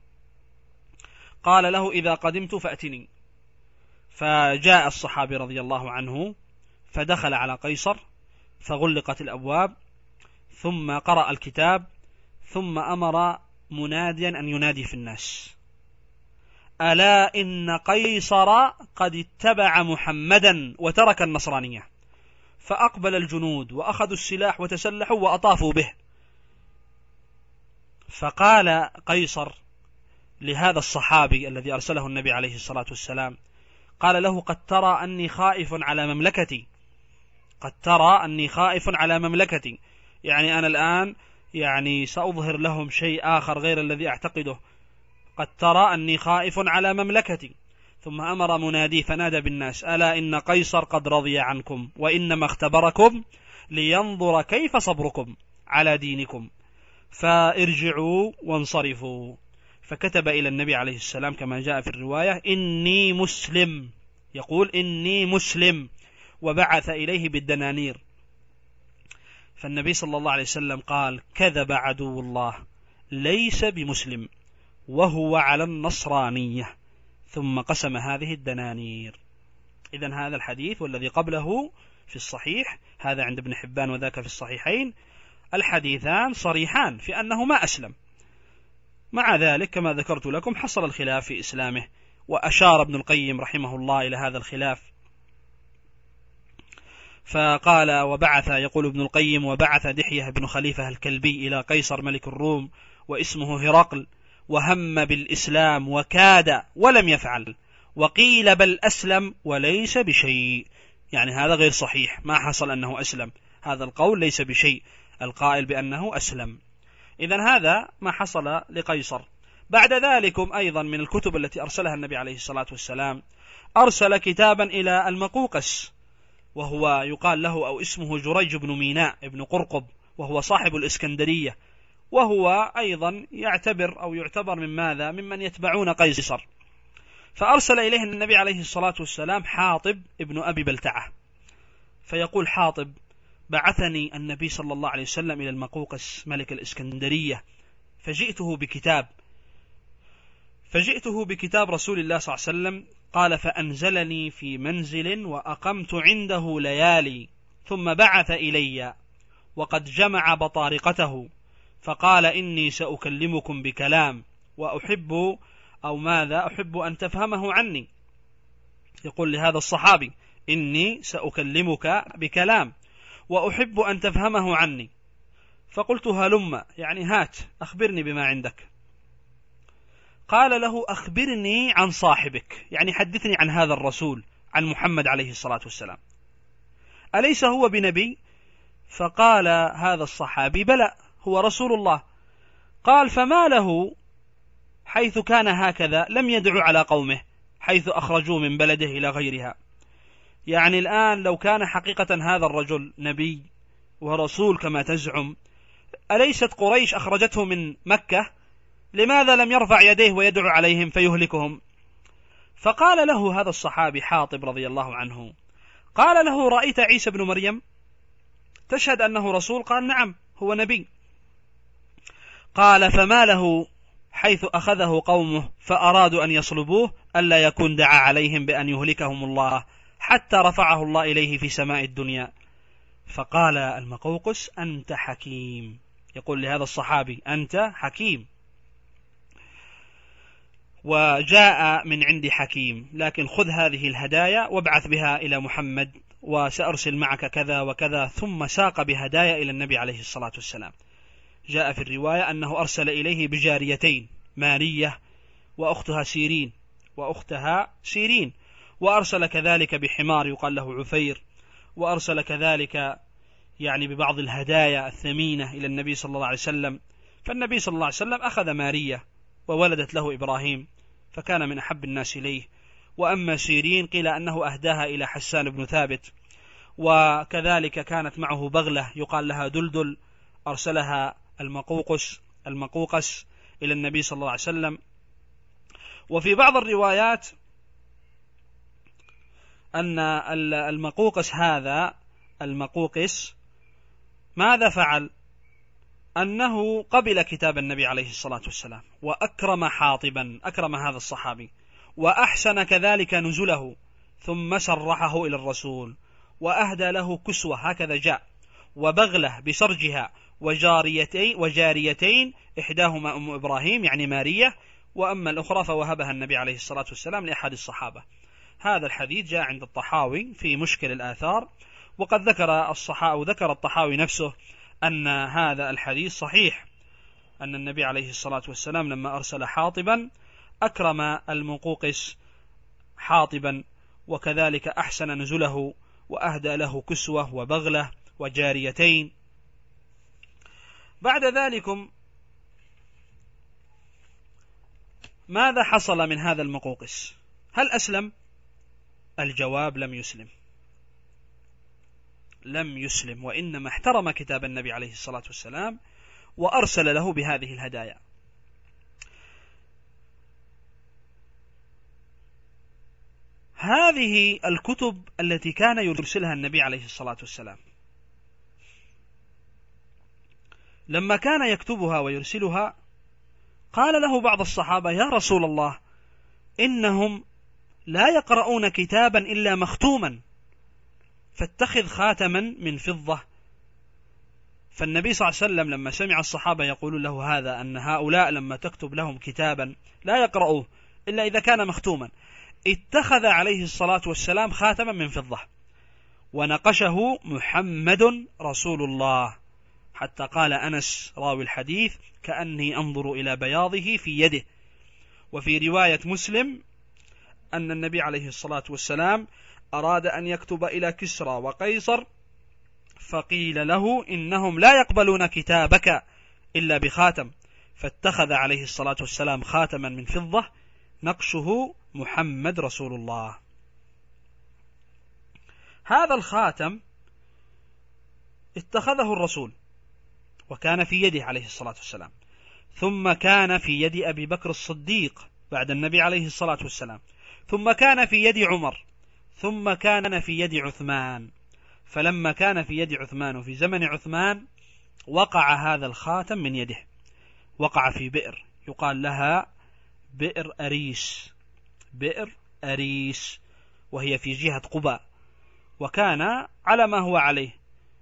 قال له: إذا قدمت فأتني. فجاء الصحابي رضي الله عنه فدخل على قيصر فغلقت الأبواب، ثم قرأ الكتاب، ثم أمر مناديا أن ينادي في الناس: ألا إن قيصر قد اتبع محمدا وترك النصرانية. فأقبل الجنود وأخذوا السلاح وتسلحوا وأطافوا به. فقال قيصر لهذا الصحابي الذي أرسله النبي عليه الصلاة والسلام، قال له: قد ترى أني خائف على مملكتي، قد ترى أني خائف على مملكتي، يعني أنا الآن يعني سأظهر لهم شيء آخر غير الذي أعتقده، قد ترى أني خائف على مملكتي. ثم أمر منادي فنادى بالناس: ألا إن قيصر قد رضي عنكم، وإنما اختبركم لينظر كيف صبركم على دينكم، فارجعوا وانصرفوا. فكتب إلى النبي عليه السلام كما جاء في الرواية: إني مسلم، يقول: إني مسلم، وبعث إليه بالدنانير. فالنبي صلى الله عليه وسلم قال: كذب عدو الله، ليس بمسلم، وهو على النصرانية. ثم قسم هذه الدنانير. إذن هذا الحديث والذي قبله في الصحيح، هذا عند ابن حبان وذاك في الصحيحين، الحديثان صريحان في أنه ما أسلم. مع ذلك كما ذكرت لكم حصل الخلاف في إسلامه، وأشار ابن القيم رحمه الله إلى هذا الخلاف فقال: وبعث، يقول ابن القيم: وبعث دحية بن خليفة الكلبي إلى قيصر ملك الروم واسمه هرقل، وهم بالإسلام وكاد ولم يفعل، وقيل بل أسلم وليس بشيء، يعني هذا غير صحيح، ما حصل أنه أسلم، هذا القول ليس بشيء، القائل بأنه أسلم. إذن هذا ما حصل لقيصر. بعد ذلكم أيضا من الكتب التي أرسلها النبي عليه الصلاة والسلام، أرسل كتابا إلى المقوقس، وهو يقال له أو اسمه جريج بن ميناء بن قرقب، وهو صاحب الإسكندرية، وهو أيضا يعتبر من ماذا؟ ممن يتبعون قيصر. فأرسل إليه النبي عليه الصلاة والسلام حاطب ابن أبي بلتعة، فيقول حاطب: بعثني النبي صلى الله عليه وسلم إلى المقوقس ملك الإسكندرية، فجئته بكتاب رسول الله صلى الله عليه وسلم. قال: فأنزلني في منزل وأقمت عنده ليالي، ثم بعث إلي وقد جمع بطارقته، فقال: إني سأكلمكم بكلام وأحب أحب أن تفهمه عني. يقول لهذا الصحابي: إني سأكلمك بكلام وأحب أن تفهمه عني. فقلت: هلم، يعني هات، أخبرني بما عندك. قال له: أخبرني عن صاحبك، يعني حدثني عن هذا الرسول، عن محمد عليه الصلاة والسلام، أليس هو بنبي؟ فقال هذا الصحابي: بلى، هو رسول الله. قال: فما له حيث كان هكذا لم يدعو على قومه حيث أخرجوا من بلده إلى غيرها؟ يعني الآن لو كان حقيقة هذا الرجل نبي ورسول كما تزعم، أليست قريش أخرجته من مكة؟ لماذا لم يرفع يديه ويدعو عليهم فيهلكهم؟ فقال له هذا الصحابي حاطب رضي الله عنه، قال له: رأيت عيسى بن مريم تشهد أنه رسول؟ قال: نعم، هو نبي. قال: فما له حيث أخذه قومه فأرادوا أن يصلبوه ألا يكون دعا عليهم بأن يهلكهم الله حتى رفعه الله إليه في سماء الدنيا؟ فقال المقوقس: أنت حكيم. يقول لهذا الصحابي: أنت حكيم. وجاء من عندي حكيم، لكن خذ هذه الهدايا وابعث بها إلى محمد، وسأرسل معك كذا وكذا. ثم ساق بهدايا إلى النبي عليه الصلاة والسلام. جاء في الرواية أنه أرسل إليه بجاريتين، مارية وأختها سيرين، وأرسل كذلك بحمار يقال له عفير، وأرسل كذلك يعني ببعض الهدايا الثمينة إلى النبي صلى الله عليه وسلم. فالنبي صلى الله عليه وسلم أخذ مارية وولدت له إبراهيم، فكان من أحب الناس إليه. وأما سيرين قيل أنه أهداها إلى حسان بن ثابت، وكذلك كانت معه بغلة يقال لها دلدل، أرسلها المقوقس إلى النبي صلى الله عليه وسلم. وفي بعض الروايات أن المقوقس ماذا فعل؟ أنه قبل كتاب النبي عليه الصلاة والسلام، وأكرم حاطبا، أكرم هذا الصحابي، وأحسن كذلك نزله، ثم سرحه إلى الرسول، وأهدى له كسوة، هكذا جاء، وبغلة بسرجها، وجاريتين إحداهما أم إبراهيم يعني مارية، وأما الأخرى فوهبها النبي عليه الصلاة والسلام لأحد الصحابة. هذا الحديث جاء عند الطحاوي في مشكل الآثار، وقد ذكر الطحاوي نفسه أن هذا الحديث صحيح، أن النبي عليه الصلاة والسلام لما أرسل حاطبا أكرم المقوقس حاطبا، وكذلك أحسن نزله، وأهدى له كسوة وبغلة وجاريتين. بعد ذلكم ماذا حصل من هذا المقوقس؟ هل أسلم؟ الجواب: لم يسلم، وإنما احترم كتاب النبي عليه الصلاة والسلام وأرسل له بهذه الهدايا. هذه الكتب التي كان يرسلها النبي عليه الصلاة والسلام، لما كان يكتبها ويرسلها قال له بعض الصحابة: يا رسول الله، إنهم لا يقرؤون كتابا إلا مختوما، فاتخذ خاتما من فضة. فالنبي صلى الله عليه وسلم لما سمع الصحابة يقولون له هذا، أن هؤلاء لما تكتب لهم كتابا لا يقرؤوه إلا إذا كان مختوما، اتخذ عليه الصلاة والسلام خاتما من فضة ونقشه محمد رسول الله، حتى قال أنس راوي الحديث: كأني أنظر إلى بياضه في يده. وفي رواية مسلم أن النبي عليه الصلاة والسلام أراد أن يكتب إلى كسرى وقيصر، فقيل له إنهم لا يقبلون كتابك إلا بخاتم، فاتخذ عليه الصلاة والسلام خاتما من فضة نقشه محمد رسول الله. هذا الخاتم اتخذه الرسول وكان في يده عليه الصلاة والسلام، ثم كان في يد أبي بكر الصديق بعد النبي عليه الصلاة والسلام، ثم كان في يد عمر، ثم كان في يد عثمان. فلما كان في يد عثمان وفي زمن عثمان وقع هذا الخاتم من يده، وقع في بئر يقال لها بئر أريس، بئر أريس، وهي في جهة قباء، وكان على ما هو عليه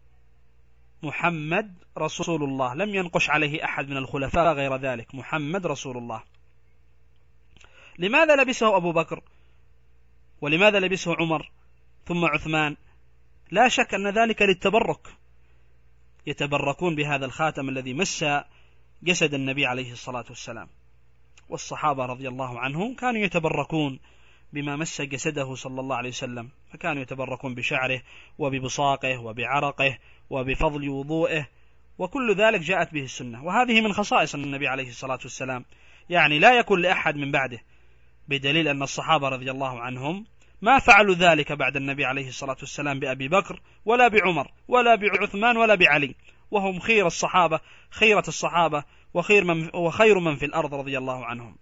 محمد رسول الله، لم ينقش عليه أحد من الخلفاء غير ذلك، محمد رسول الله. لماذا لبسه أبو بكر ولماذا لبسه عمر ثم عثمان؟ لا شك أن ذلك للتبرك، يتبركون بهذا الخاتم الذي مس جسد النبي عليه الصلاة والسلام، والصحابة رضي الله عنهم كانوا يتبركون بما مس جسده صلى الله عليه وسلم، فكانوا يتبركون بشعره وببصاقه وبعرقه وبفضل وضوئه، وكل ذلك جاءت به السنة، وهذه من خصائص النبي عليه الصلاة والسلام، يعني لا يكون لأحد من بعده، بدليل أن الصحابة رضي الله عنهم ما فعلوا ذلك بعد النبي عليه الصلاة والسلام بأبي بكر ولا بعمر ولا بعثمان ولا بعلي، وهم خير الصحابة، خيرة الصحابة، وخير من في الأرض رضي الله عنهم.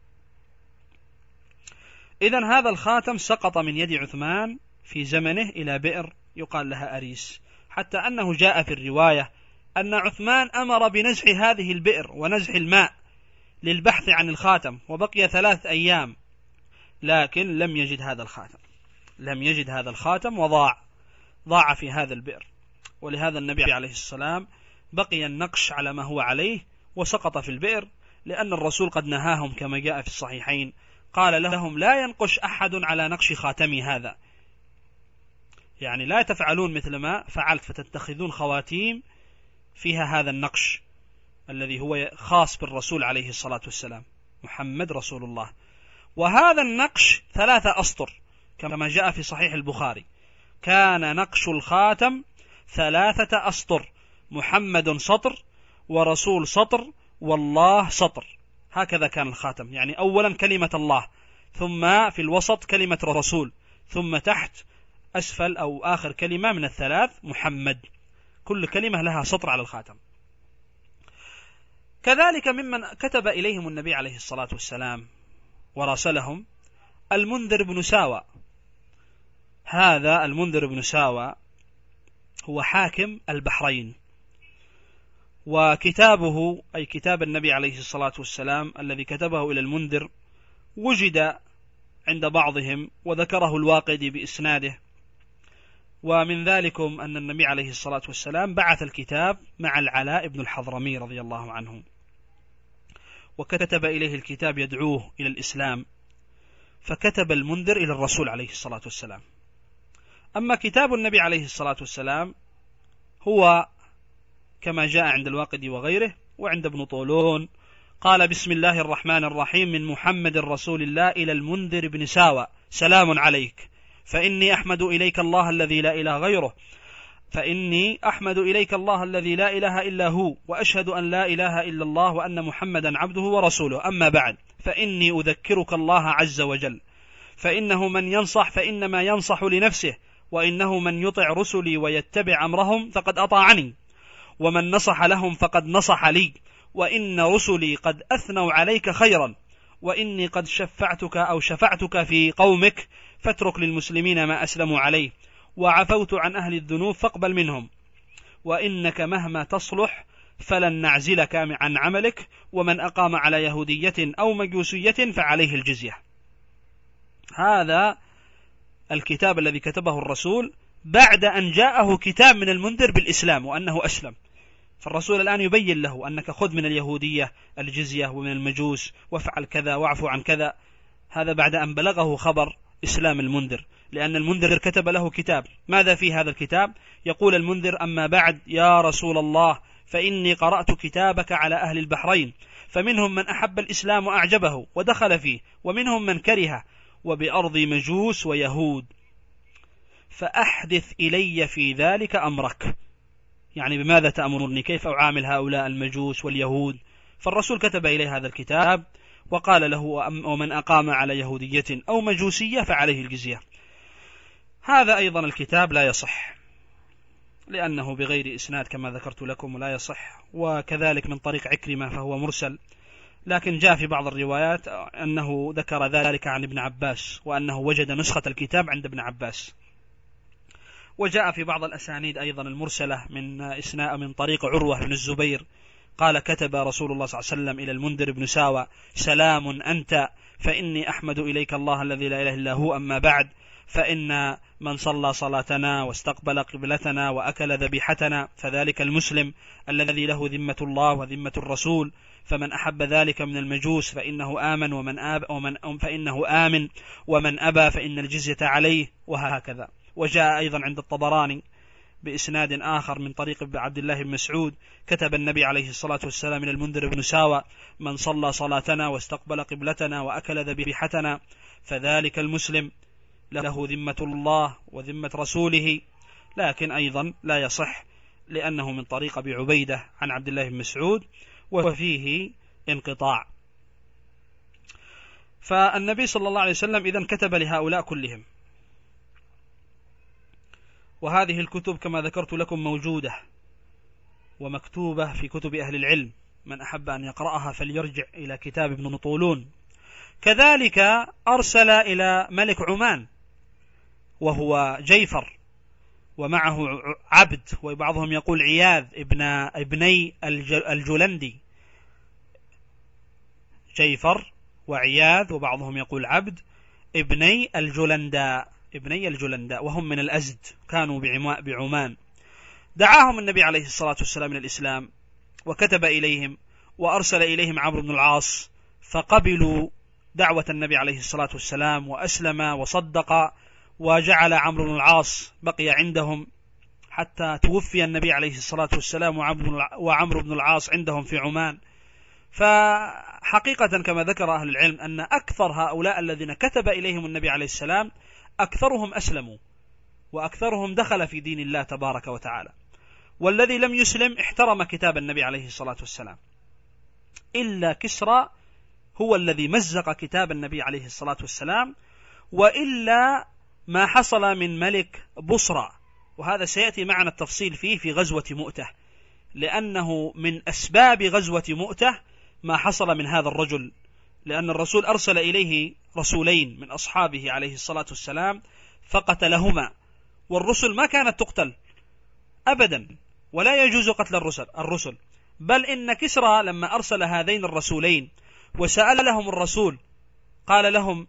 إذن هذا الخاتم سقط من يد عثمان في زمنه إلى بئر يقال لها أريس، حتى أنه جاء في الرواية أن عثمان أمر بنزح هذه البئر ونزح الماء للبحث عن الخاتم، وبقي 3 أيام لكن لم يجد هذا الخاتم، وضاع في هذا البئر. ولهذا النبي عليه السلام بقي النقش على ما هو عليه وسقط في البئر، لأن الرسول قد نهاهم كما جاء في الصحيحين، قال لهم لا ينقش أحد على نقش خاتمي هذا، يعني لا تفعلون مثل ما فعلت فتتخذون خواتيم فيها هذا النقش الذي هو خاص بالرسول عليه الصلاة والسلام محمد رسول الله. وهذا النقش 3 أسطر كما جاء في صحيح البخاري، كان نقش الخاتم 3 أسطر، محمد سطر ورسول سطر والله سطر، هكذا كان الخاتم، يعني أولا كلمة الله، ثم في الوسط كلمة رسول، ثم تحت أسفل أو آخر كلمة من ال3 محمد، كل كلمة لها سطر على الخاتم. كذلك ممن كتب إليهم النبي عليه الصلاة والسلام وراسلهم المنذر بن ساوى. هذا المنذر بن ساوى هو حاكم البحرين، وكتابه أي كتاب النبي عليه الصلاة والسلام الذي كتبه إلى المنذر وجد عند بعضهم، وذكره الواقدي بإسناده. ومن ذلكم أن النبي عليه الصلاة والسلام بعث الكتاب مع العلاء بن الحضرمي رضي الله عنه، وكتب إليه الكتاب يدعوه إلى الإسلام، فكتب المنذر إلى الرسول عليه الصلاة والسلام. أما كتاب النبي عليه الصلاة والسلام هو كما جاء عند الواقدي وغيره وعند ابن طولون، قال بسم الله الرحمن الرحيم من محمد رسول الله إلى المنذر بن ساوى، سلام عليك، فإني أحمد إليك الله الذي لا إله غيره، فإني أحمد إليك الله الذي لا إله إلا هو، وأشهد أن لا إله إلا الله وأن محمدا عبده ورسوله، أما بعد، فإني أذكرك الله عز وجل، فإنه من ينصح فإنما ينصح لنفسه، وإنه من يطع رسلي ويتبع أمرهم فقد أطاعني، ومن نصح لهم فقد نصح لي، وإن رسلي قد أثنوا عليك خيرا، وإني قد شفعتك في قومك، فاترك للمسلمين ما أسلموا عليه، وعفوت عن أهل الذنوب فاقبل منهم، وإنك مهما تصلح فلن نعزلك عن عملك، ومن أقام على يهودية أو مجوسية فعليه الجزية. هذا الكتاب الذي كتبه الرسول بعد أن جاءه كتاب من المنذر بالإسلام وأنه أسلم، فالرسول الآن يبين له أنك خذ من اليهودية الجزية ومن المجوس وافعل كذا واعفو عن كذا، هذا بعد أن بلغه خبر إسلام المنذر، لأن المنذر كتب له كتاب. ماذا في هذا الكتاب؟ يقول المنذر أما بعد يا رسول الله، فإني قرأت كتابك على أهل البحرين، فمنهم من أحب الإسلام وأعجبه ودخل فيه، ومنهم من كره، وبأرض مجوس ويهود، فأحدث إلي في ذلك أمرك، يعني بماذا تأمرني، كيف أعامل هؤلاء المجوس واليهود. فالرسول كتب إليه هذا الكتاب وقال له: ومن أقام على يهودية أو مجوسية فعليه الجزية. هذا أيضا الكتاب لا يصح، لأنه بغير إسناد كما ذكرت لكم ولا يصح، وكذلك من طريق عكرمة فهو مرسل، لكن جاء في بعض الروايات أنه ذكر ذلك عن ابن عباس، وأنه وجد نسخة الكتاب عند ابن عباس. وجاء في بعض الأسانيد أيضا المرسلة من طريق عروة بن الزبير قال: كتب رسول الله صلى الله عليه وسلم إلى المنذر بن ساوى: سلام أنت، فإني أحمد إليك الله الذي لا إله إلا هو، أما بعد، فإن من صلى صلاتنا واستقبل قبلتنا وأكل ذبيحتنا فذلك المسلم الذي له ذمة الله وذمة الرسول، فمن أحب ذلك من المجوس فإنه آمن، فإنه آمن، ومن أبى فإن الجزية عليه، وهكذا. وجاء أيضا عند الطبراني بإسناد آخر من طريق عبد الله بن مسعود: كتب النبي عليه الصلاة والسلام إلى المنذر بن ساوى: من صلى صلاتنا واستقبل قبلتنا وأكل ذبيحتنا فذلك المسلم له ذمة الله وذمة رسوله. لكن أيضا لا يصح، لأنه من طريق أبي عبيدة عن عبد الله بن مسعود وفيه انقطاع. فالنبي صلى الله عليه وسلم إذن كتب لهؤلاء كلهم، وهذه الكتب كما ذكرت لكم موجودة ومكتوبة في كتب أهل العلم، من أحب أن يقرأها فليرجع إلى كتاب ابن نطولون. كذلك أرسل إلى ملك عمان وهو جيفر، ومعه عبد، وبعضهم يقول عياذ ابني الجلندي، جيفر وعياذ، وبعضهم يقول عبد ابني الجلنداء، وهم من الأزد، كانوا بعمان. دعاهم النبي عليه الصلاة والسلام إلى الإسلام، وكتب إليهم، وأرسل إليهم عمرو بن العاص، فقبلوا دعوة النبي عليه الصلاة والسلام وأسلم وصدق، وجعل عمرو بن العاص بقي عندهم حتى توفي النبي عليه الصلاة والسلام، وعمرو بن العاص عندهم في عمان. فحقيقة كما ذكر أهل العلم أن أكثر هؤلاء الذين كتب إليهم النبي عليه السلام أكثرهم أسلموا، وأكثرهم دخل في دين الله تبارك وتعالى. والذي لم يسلم احترم كتاب النبي عليه الصلاة والسلام، إلا كسرى هو الذي مزق كتاب النبي عليه الصلاة والسلام، وإلا ما حصل من ملك بصرى، وهذا سيأتي معنا التفصيل فيه في غزوة مؤتة، لأنه من أسباب غزوة مؤتة ما حصل من هذا الرجل، لأن الرسول أرسل إليه رسولين من أصحابه عليه الصلاة والسلام فقتلهما، والرسل ما كانت تقتل أبدا، ولا يجوز قتل الرسل، بل إن كسرى لما أرسل هذين الرسولين وسألهم الرسول قال لهم: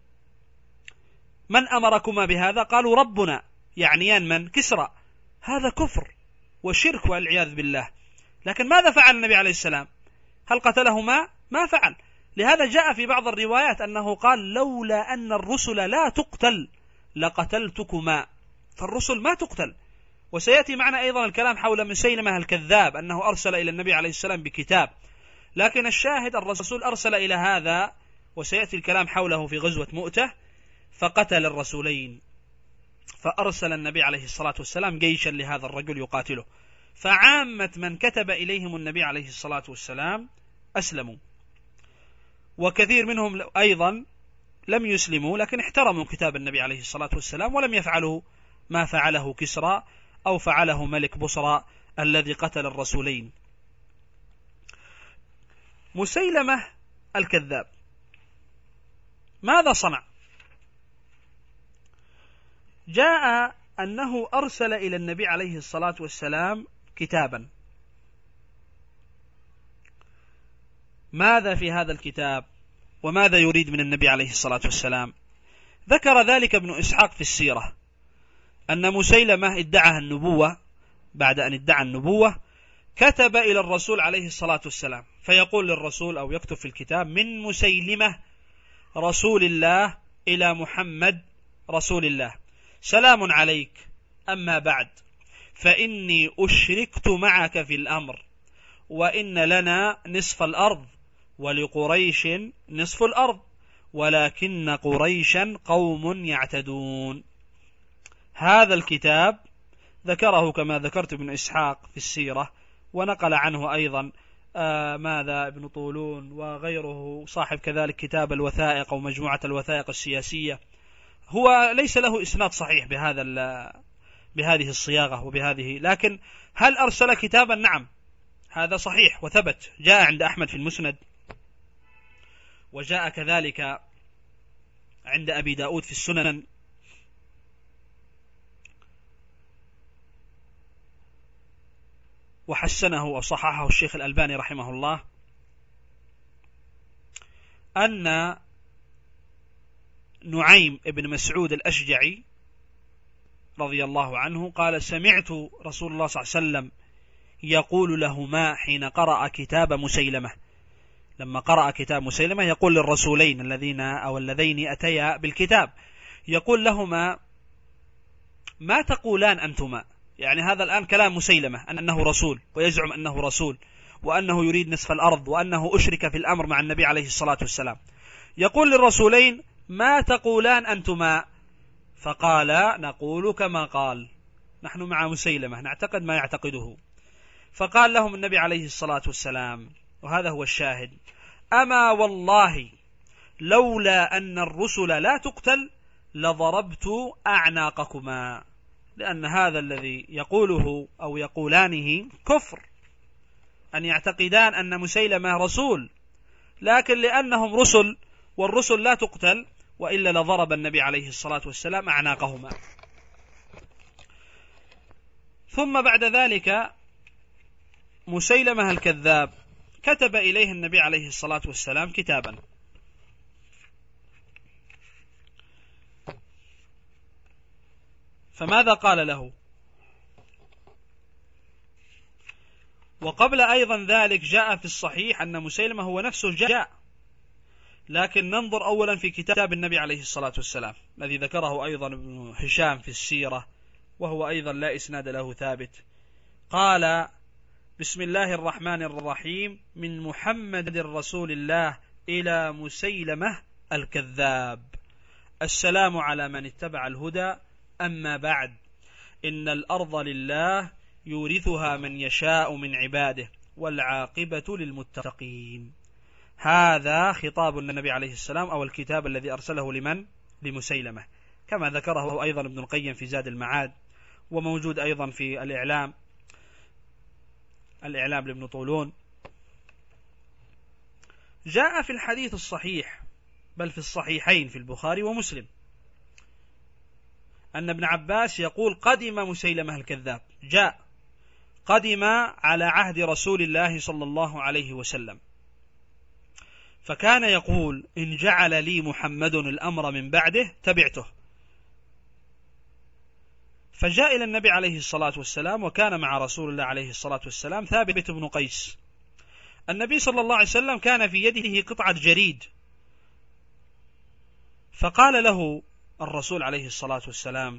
من أمركما بهذا؟ قالوا: ربنا، يعنيان من؟ كسرى. هذا كفر وشرك والعياذ بالله. لكن ماذا فعل النبي عليه السلام؟ هل قتلهما؟ ما فعل. لهذا جاء في بعض الروايات أنه قال: لولا أن الرسل لا تقتل لقتلتكما، فالرسل ما تقتل. وسيأتي معنا أيضا الكلام حول مسيلمة الكذاب، أنه أرسل إلى النبي عليه السلام بكتاب، لكن الشاهد الرسول أرسل إلى هذا، وسيأتي الكلام حوله في غزوة مؤتة، فقتل الرسولين، فأرسل النبي عليه الصلاة والسلام جيشا لهذا الرجل يقاتله، فعامة من كتب إليهم النبي عليه الصلاة والسلام أسلموا، وكثير منهم أيضا لم يسلموا، لكن احترموا كتاب النبي عليه الصلاة والسلام، ولم يفعلوا ما فعله كسرى أو فعله ملك بصرى الذي قتل الرسولين. مسيلمة الكذاب ماذا صنع؟ جاء أنه أرسل إلى النبي عليه الصلاة والسلام كتابا. ماذا في هذا الكتاب؟ وماذا يريد من النبي عليه الصلاة والسلام؟ ذكر ذلك ابن إسحاق في السيرة، أن مسيلمة ادعى النبوة، بعد أن ادعى النبوة كتب إلى الرسول عليه الصلاة والسلام، فيقول للرسول أو يكتب في الكتاب: من مسيلمة رسول الله إلى محمد رسول الله، سلام عليك، أما بعد، فإني أشركت معك في الأمر، وإن لنا نصف الأرض ولقريش نصف الأرض، ولكن قريشا قوم يعتدون. هذا الكتاب ذكره كما ذكرت ابن إسحاق في السيرة، ونقل عنه أيضا ماذا ابن طولون وغيره صاحب كذلك كتاب الوثائق أو مجموعة الوثائق السياسية. هو ليس له إسناد صحيح بهذه الصياغة وبهذه، لكن هل أرسل كتابا؟ نعم، هذا صحيح وثبت، جاء عند أحمد في المسند، وجاء كذلك عند أبي داود في السنن، وحسنه وصححه الشيخ الألباني رحمه الله، أن نعيم ابن مسعود الأشجعي رضي الله عنه قال: سمعت رسول الله صلى الله عليه وسلم يقول لهما حين قرأ كتاب مسيلمة، لما قرأ كتاب مسيلمة يقول للرسولين اللذين أتيا بالكتاب، يقول لهما: ما تقولان أنتما؟ يعني هذا الآن كلام مسيلمة أنه رسول، ويزعم أنه رسول، وأنه يريد نصف الأرض، وأنه أشرك في الأمر مع النبي عليه الصلاة والسلام. يقول للرسولين: ما تقولان أنتما؟ فقال: نقول كما قال، نحن مع مسيلمة نعتقد ما يعتقده. فقال لهم النبي عليه الصلاة والسلام، وهذا هو الشاهد: أما والله لولا أن الرسل لا تقتل لضربت أعناقكما، لأن هذا الذي يقوله أو يقولانه كفر، أن يعتقدان أن مسيلمة رسول، لكن لأنهم رسل والرسل لا تقتل، وإلا لضرب النبي عليه الصلاة والسلام أعناقهما. ثم بعد ذلك مسيلمة الكذاب كتب إليه النبي عليه الصلاة والسلام كتابا، فماذا قال له؟ وقبل أيضا ذلك جاء في الصحيح أن مسيلمة هو نفسه جاء، لكن ننظر أولا في كتاب النبي عليه الصلاة والسلام الذي ذكره أيضا ابن هشام في السيرة، وهو أيضا لا إسناد له ثابت. قال: بسم الله الرحمن الرحيم، من محمد رسول الله إلى مسيلمة الكذاب، السلام على من اتبع الهدى، أما بعد، إن الأرض لله يورثها من يشاء من عباده، والعاقبة للمتقين. هذا خطاب النبي عليه السلام، أو الكتاب الذي أرسله لمن؟ لمسيلمة، كما ذكره أيضا ابن القيم في زاد المعاد، وموجود أيضا في الإعلام لابن طولون. جاء في الحديث الصحيح، بل في الصحيحين في البخاري ومسلم، أن ابن عباس يقول: قدم مسيلمة الكذاب، جاء قدم على عهد رسول الله صلى الله عليه وسلم، فكان يقول: إن جعل لي محمد الأمر من بعده تبعته. فجاء إلى النبي عليه الصلاة والسلام، وكان مع رسول الله عليه الصلاة والسلام ثابت بن قيس. النبي صلى الله عليه وسلم كان في يده قطعة جريد، فقال له الرسول عليه الصلاة والسلام: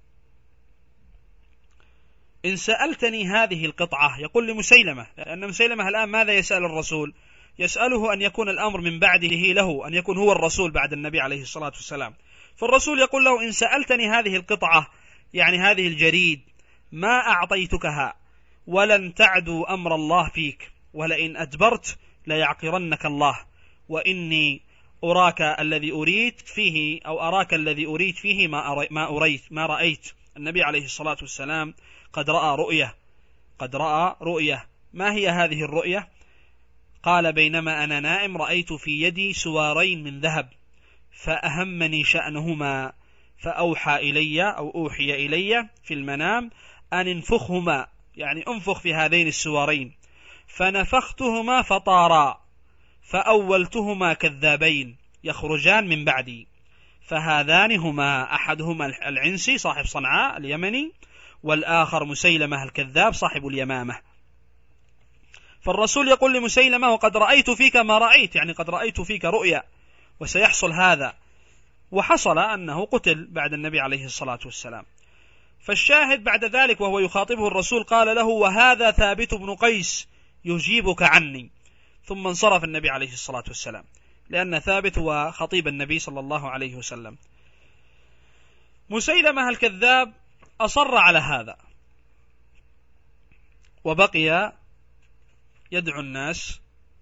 إن سألتني هذه القطعة، يقول لمسيلمة، لأن مسيلمة الآن ماذا يسأل الرسول؟ يسأله أن يكون الأمر من بعده له، أن يكون هو الرسول بعد النبي عليه الصلاة والسلام. فالرسول يقول له: إن سألتني هذه القطعة، يعني هذه الجريد، ما أعطيتكها، ولن تعدو أمر الله فيك، ولئن أدبرت ليعقرنك الله، وإني أراك الذي أريد فيه، أو أراك الذي أريد فيه ما رأيت. النبي عليه الصلاة والسلام قد رأى رؤية. ما هي هذه الرؤية؟ قال: بينما أنا نائم رأيت في يدي سوارين من ذهب، فأهمني شأنهما، فأوحى إلي أو أوحي إلي في المنام أن انفخهما، يعني انفخ في هذين السوارين، فنفختهما فطارا، فأولتهما كذابين يخرجان من بعدي، فهذان هما، أحدهما العنسي صاحب صنعاء اليمني، والآخر مسيلمة الكذاب صاحب اليمامة. فالرسول يقول لمسيلمة: وقد رأيت فيك ما رأيت، يعني قد رأيت فيك رؤيا، وسيحصل هذا. وحصل أنه قتل بعد النبي عليه الصلاة والسلام. فالشاهد بعد ذلك وهو يخاطبه الرسول قال له: وهذا ثابت بن قيس يجيبك عني. ثم انصرف النبي عليه الصلاة والسلام، لأن ثابت هو خطيب النبي صلى الله عليه وسلم. مسيلمة الكذاب أصر على هذا وبقي يدعو الناس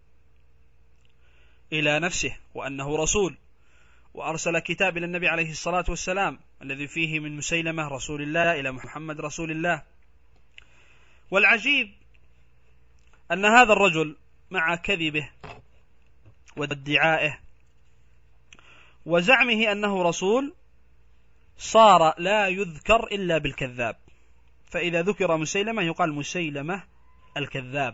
إلى نفسه وأنه رسول، وأرسل كتاب إلى النبي عليه الصلاة والسلام الذي فيه من مسيلمة رسول الله إلى محمد رسول الله. والعجيب أن هذا الرجل مع كذبه وادعائه وزعمه أنه رسول صار لا يذكر إلا بالكذاب، فإذا ذكر مسيلمة يقال مسيلمة الكذاب.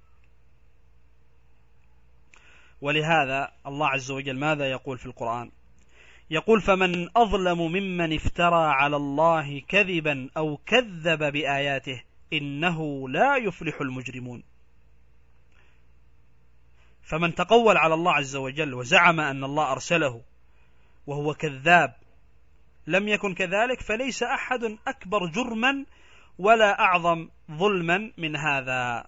ولهذا الله عز وجل ماذا يقول في القرآن؟ يقول: فمن أظلم ممن افترى على الله كذبا أو كذب بآياته إنه لا يفلح المجرمون. فمن تقول على الله عز وجل وزعم أن الله أرسله وهو كذاب لم يكن كذلك، فليس أحد أكبر جرما ولا أعظم ظلما من هذا.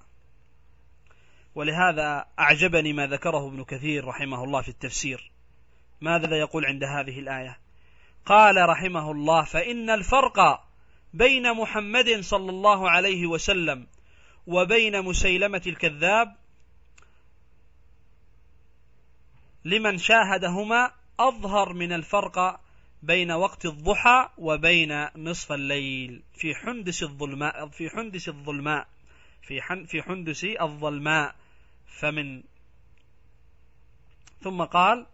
ولهذا أعجبني ما ذكره ابن كثير رحمه الله في التفسير. ماذا يقول عند هذه الآية؟ قال رحمه الله: فإن الفرق بين محمد صلى الله عليه وسلم وبين مسيلمة الكذاب لمن شاهدهما أظهر من الفرق بين وقت الضحى وبين نصف الليل في حندس الظلماء ثم قال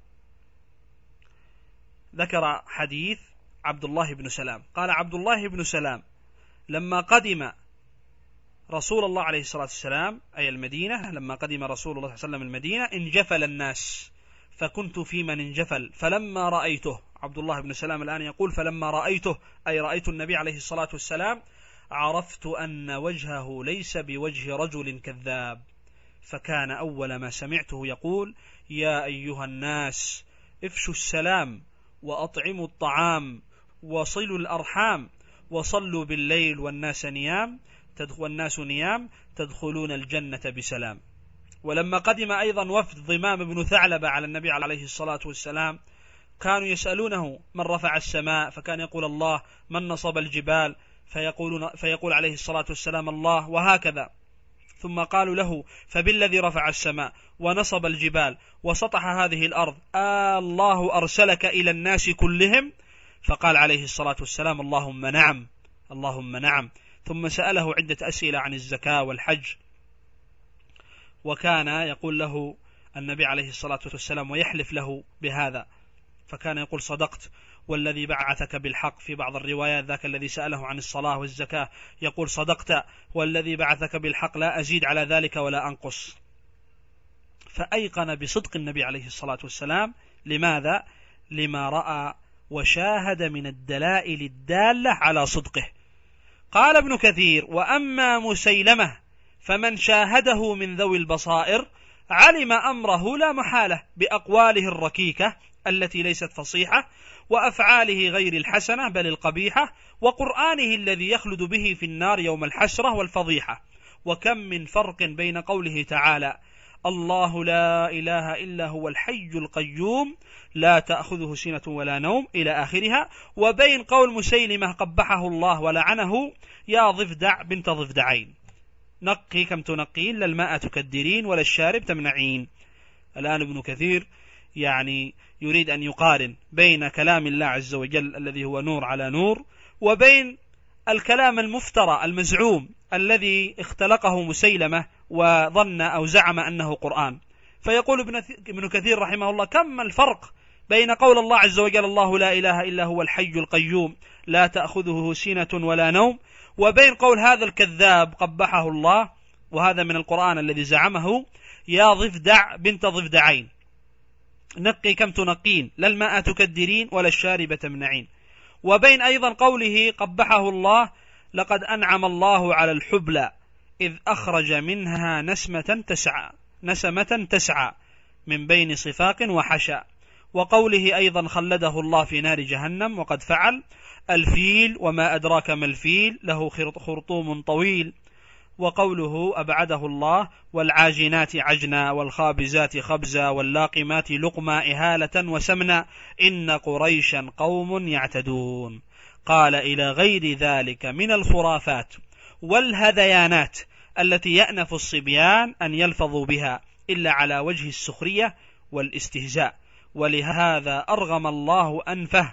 ذكر حديث عبد الله بن سلام. قال عبد الله بن سلام: لما قدم رسول الله عليه الصلاة والسلام أي المدينة، لما قدم رسول الله صلى الله عليه وسلم المدينة انجفل الناس فكنت في من انجفل، فلما رأيته، عبد الله بن سلام الآن يقول فلما رأيته أي رأيت النبي عليه الصلاة والسلام عرفت أن وجهه ليس بوجه رجل كذاب، فكان أول ما سمعته يقول: يا أيها الناس افشوا السلام وأطعموا الطعام وصلوا الأرحام وصلوا بالليل والناس نيام تدخلون الجنة بسلام. ولما قدم أيضا وفد ضمام بن ثعلبة على النبي عليه الصلاة والسلام كانوا يسألونه من رفع السماء، فكان يقول الله، من نصب الجبال، فيقول عليه الصلاة والسلام الله، وهكذا. ثم قالوا له: فبالذي رفع السماء ونصب الجبال وسطح هذه الأرض الله أرسلك إلى الناس كلهم؟ فقال عليه الصلاة والسلام: اللهم نعم، اللهم نعم. ثم سأله عدة أسئلة عن الزكاة والحج، وكان يقول له النبي عليه الصلاة والسلام ويحلف له بهذا، فكان يقول: صدقت والذي بعثك بالحق. في بعض الروايات ذاك الذي سأله عن الصلاة والزكاة يقول: صدقت والذي بعثك بالحق لا أزيد على ذلك ولا أنقص. فأيقن بصدق النبي عليه الصلاة والسلام. لماذا؟ لما رأى وشاهد من الدلائل الدالة على صدقه. قال ابن كثير: وأما مسيلمة فمن شاهده من ذوي البصائر علم أمره لا محالة بأقواله الركيكة التي ليست فصيحة، وأفعاله غير الحسنة بل القبيحة، وقرآنه الذي يخلد به في النار يوم الحسرة والفضيحة. وكم من فرق بين قوله تعالى: الله لا إله إلا هو الحي القيوم لا تأخذه سنة ولا نوم إلى آخرها، وبين قول مسيلمة قبحه الله ولعنه: يا ضفدع بنت ضفدعين، نقي كم تنقين، لا الماء تكدرين ولا الشارب تمنعين. الآن ابن كثير يعني يريد أن يقارن بين كلام الله عز وجل الذي هو نور على نور وبين الكلام المفترى المزعوم الذي اختلقه مسيلمة وظن أو زعم أنه قرآن. فيقول ابن كثير رحمه الله: كم الفرق بين قول الله عز وجل الله لا إله إلا هو الحي القيوم لا تأخذه سنة ولا نوم، وبين قول هذا الكذاب قبحه الله، وهذا من القرآن الذي زعمه: يا ضفدع بنت ضفدعين، نقي كم تنقين، لا الماء تكدرين ولا الشارب تمنعين. وبين أيضا قوله قبحه الله: لقد أنعم الله على الحبلى إذ أخرج منها نسمة تسعى من بين صفاق وحشا. وقوله أيضا خلده الله في نار جهنم وقد فعل. الفيل وما أدراك ما الفيل له خرطوم طويل. وقوله أبعده الله: والعاجنات عجنا والخابزات خبزا واللاقمات لقما إهالة وسمنا إن قريشا قوم يعتدون. قال: إلى غير ذلك من الخرافات والهذيانات التي يأنف الصبيان أن يلفظوا بها إلا على وجه السخرية والاستهزاء، ولهذا أرغم الله أنفه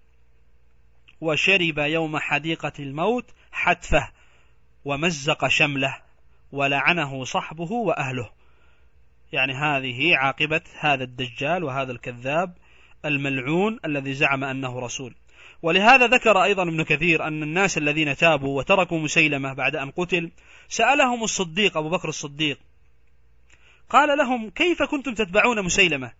وشرب يوم حديقة الموت حتفه ومزق شمله ولعنه صحبه وأهله. يعني هذه عاقبة هذا الدجال وهذا الكذاب الملعون الذي زعم أنه رسول. ولهذا ذكر أيضا ابن كثير أن الناس الذين تابوا وتركوا مسيلمة بعد أن قتل سألهم الصديق أبو بكر الصديق، قال لهم: كيف كنتم تتبعون مسيلمة؟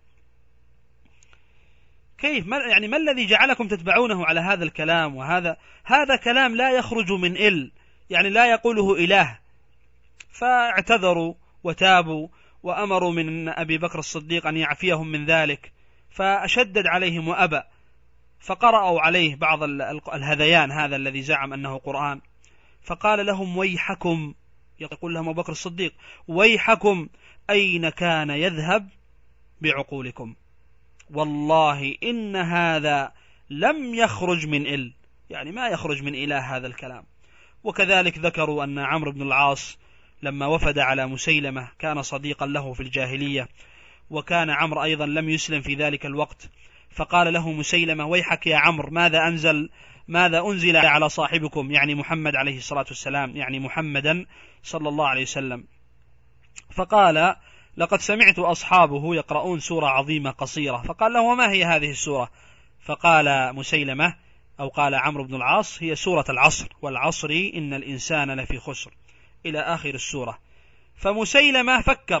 كيف؟ يعني ما الذي جعلكم تتبعونه على هذا الكلام؟ وهذا كلام لا يخرج من يعني لا يقوله إله. فاعتذروا وتابوا وأمروا من أبي بكر الصديق أن يعفيهم من ذلك، فأشدد عليهم وأبى، فقرأوا عليه بعض الهذيان هذا الذي زعم أنه قرآن، فقال لهم: ويحكم، يقول لهم أبو بكر الصديق: ويحكم، أين كان يذهب بعقولكم؟ والله إن هذا لم يخرج من يعني ما يخرج من إله هذا الكلام. وكذلك ذكروا أن عمرو بن العاص لما وفد على مسيلمة كان صديقا له في الجاهلية، وكان عمرو أيضا لم يسلم في ذلك الوقت، فقال له مسيلمة: ويحك يا عمرو، ماذا أنزل على صاحبكم، يعني محمد عليه الصلاة والسلام، يعني محمدا صلى الله عليه وسلم. فقال: لقد سمعت أصحابه يقرؤون سورة عظيمة قصيرة. فقال له: وما هي هذه السورة؟ فقال مسيلمة أو قال عمرو بن العاص: هي سورة العصر، والعصر إن الإنسان لفي خسر، إلى آخر السورة. فمسيلمة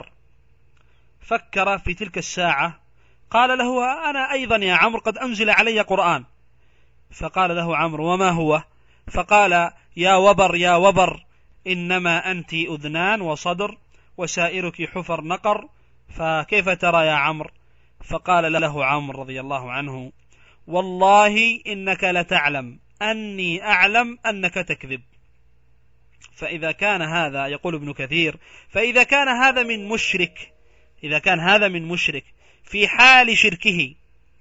فكر في تلك الساعة، قال له: أنا أيضا يا عمرو قد أنزل علي قرآن. فقال له عمرو: وما هو؟ فقال: يا وبر إنما أنت أذنان وصدر وسائرك حفر نقر، فكيف ترى يا عمرو؟ فقال له عمرو رضي الله عنه: والله إنك لتعلم أني أعلم أنك تكذب. فإذا كان هذا، يقول ابن كثير، فإذا كان هذا من مشرك في حال شركه،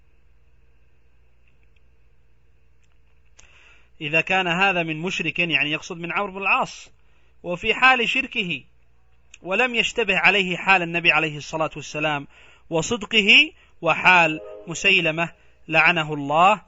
إذا كان هذا من مشرك يعني يقصد من عمرو بن العاص، وفي حال شركه ولم يشتبه عليه حال النبي عليه الصلاة والسلام وصدقه وحال مسيلمة لعنه الله،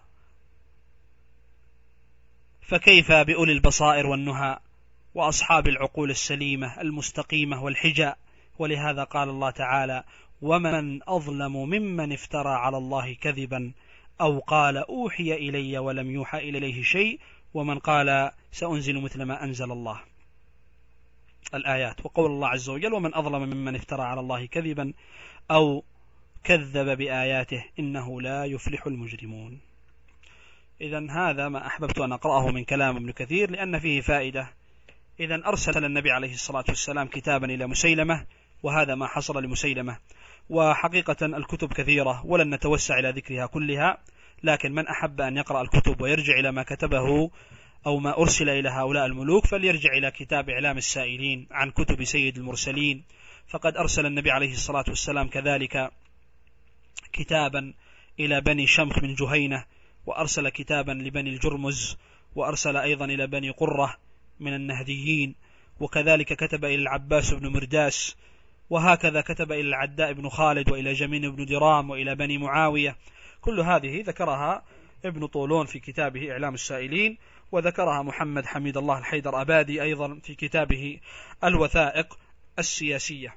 فكيف بأولي البصائر والنهى وأصحاب العقول السليمة المستقيمة والحجاء؟ ولهذا قال الله تعالى: ومن أظلم ممن افترى على الله كذبا أو قال أوحي إلي ولم يوحى إليه شيء ومن قال سأنزل مثل ما أنزل الله. الآيات. وقول الله عز وجل: ومن أظلم ممن افترى على الله كذبا أو كذب بآياته إنه لا يفلح المجرمون. إذن هذا ما أحببت أن أقرأه من كلام ابن كثير لأن فيه فائدة. إذن أرسل النبي عليه الصلاة والسلام كتابا إلى مسيلمة، وهذا ما حصل لمسيلمة. وحقيقة الكتب كثيرة ولن نتوسع إلى ذكرها كلها، لكن من أحب أن يقرأ الكتب ويرجع إلى ما كتبه أو ما أرسل إلى هؤلاء الملوك فليرجع إلى كتاب إعلام السائلين عن كتب سيد المرسلين، فقد أرسل النبي عليه الصلاة والسلام كذلك كتابا إلى بني شمخ من جهينة، وأرسل كتابا لبني الجرمز، وأرسل أيضا إلى بني قرة من النهديين، وكذلك كتب إلى العباس بن مرداس، وهكذا كتب إلى العداء بن خالد وإلى جمين بن درام وإلى بني معاوية. كل هذه ذكرها ابن طولون في كتابه إعلام السائلين، وذكرها محمد حميد الله الحيدر أبادي أيضا في كتابه الوثائق السياسية.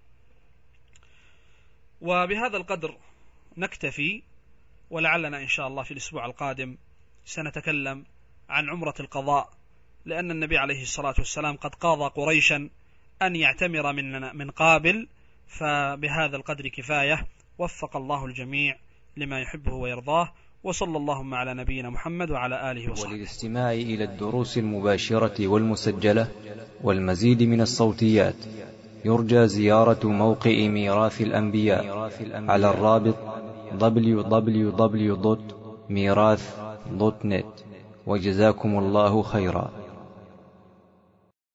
وبهذا القدر نكتفي، ولعلنا إن شاء الله في الأسبوع القادم سنتكلم عن عمرة القضاء، لأن النبي عليه الصلاة والسلام قد قاضى قريشا أن يعتمر من قابل، فبهذا القدر كفاية. وفق الله الجميع لما يحبه ويرضاه، وصلى اللهم على نبينا محمد وعلى آله وصحبه. وللاستماع إلى الدروس المباشرة والمسجلة والمزيد من الصوتيات يرجى زيارة موقع ميراث الأنبياء على الرابط www.mirath.net. وجزاكم الله خيرا.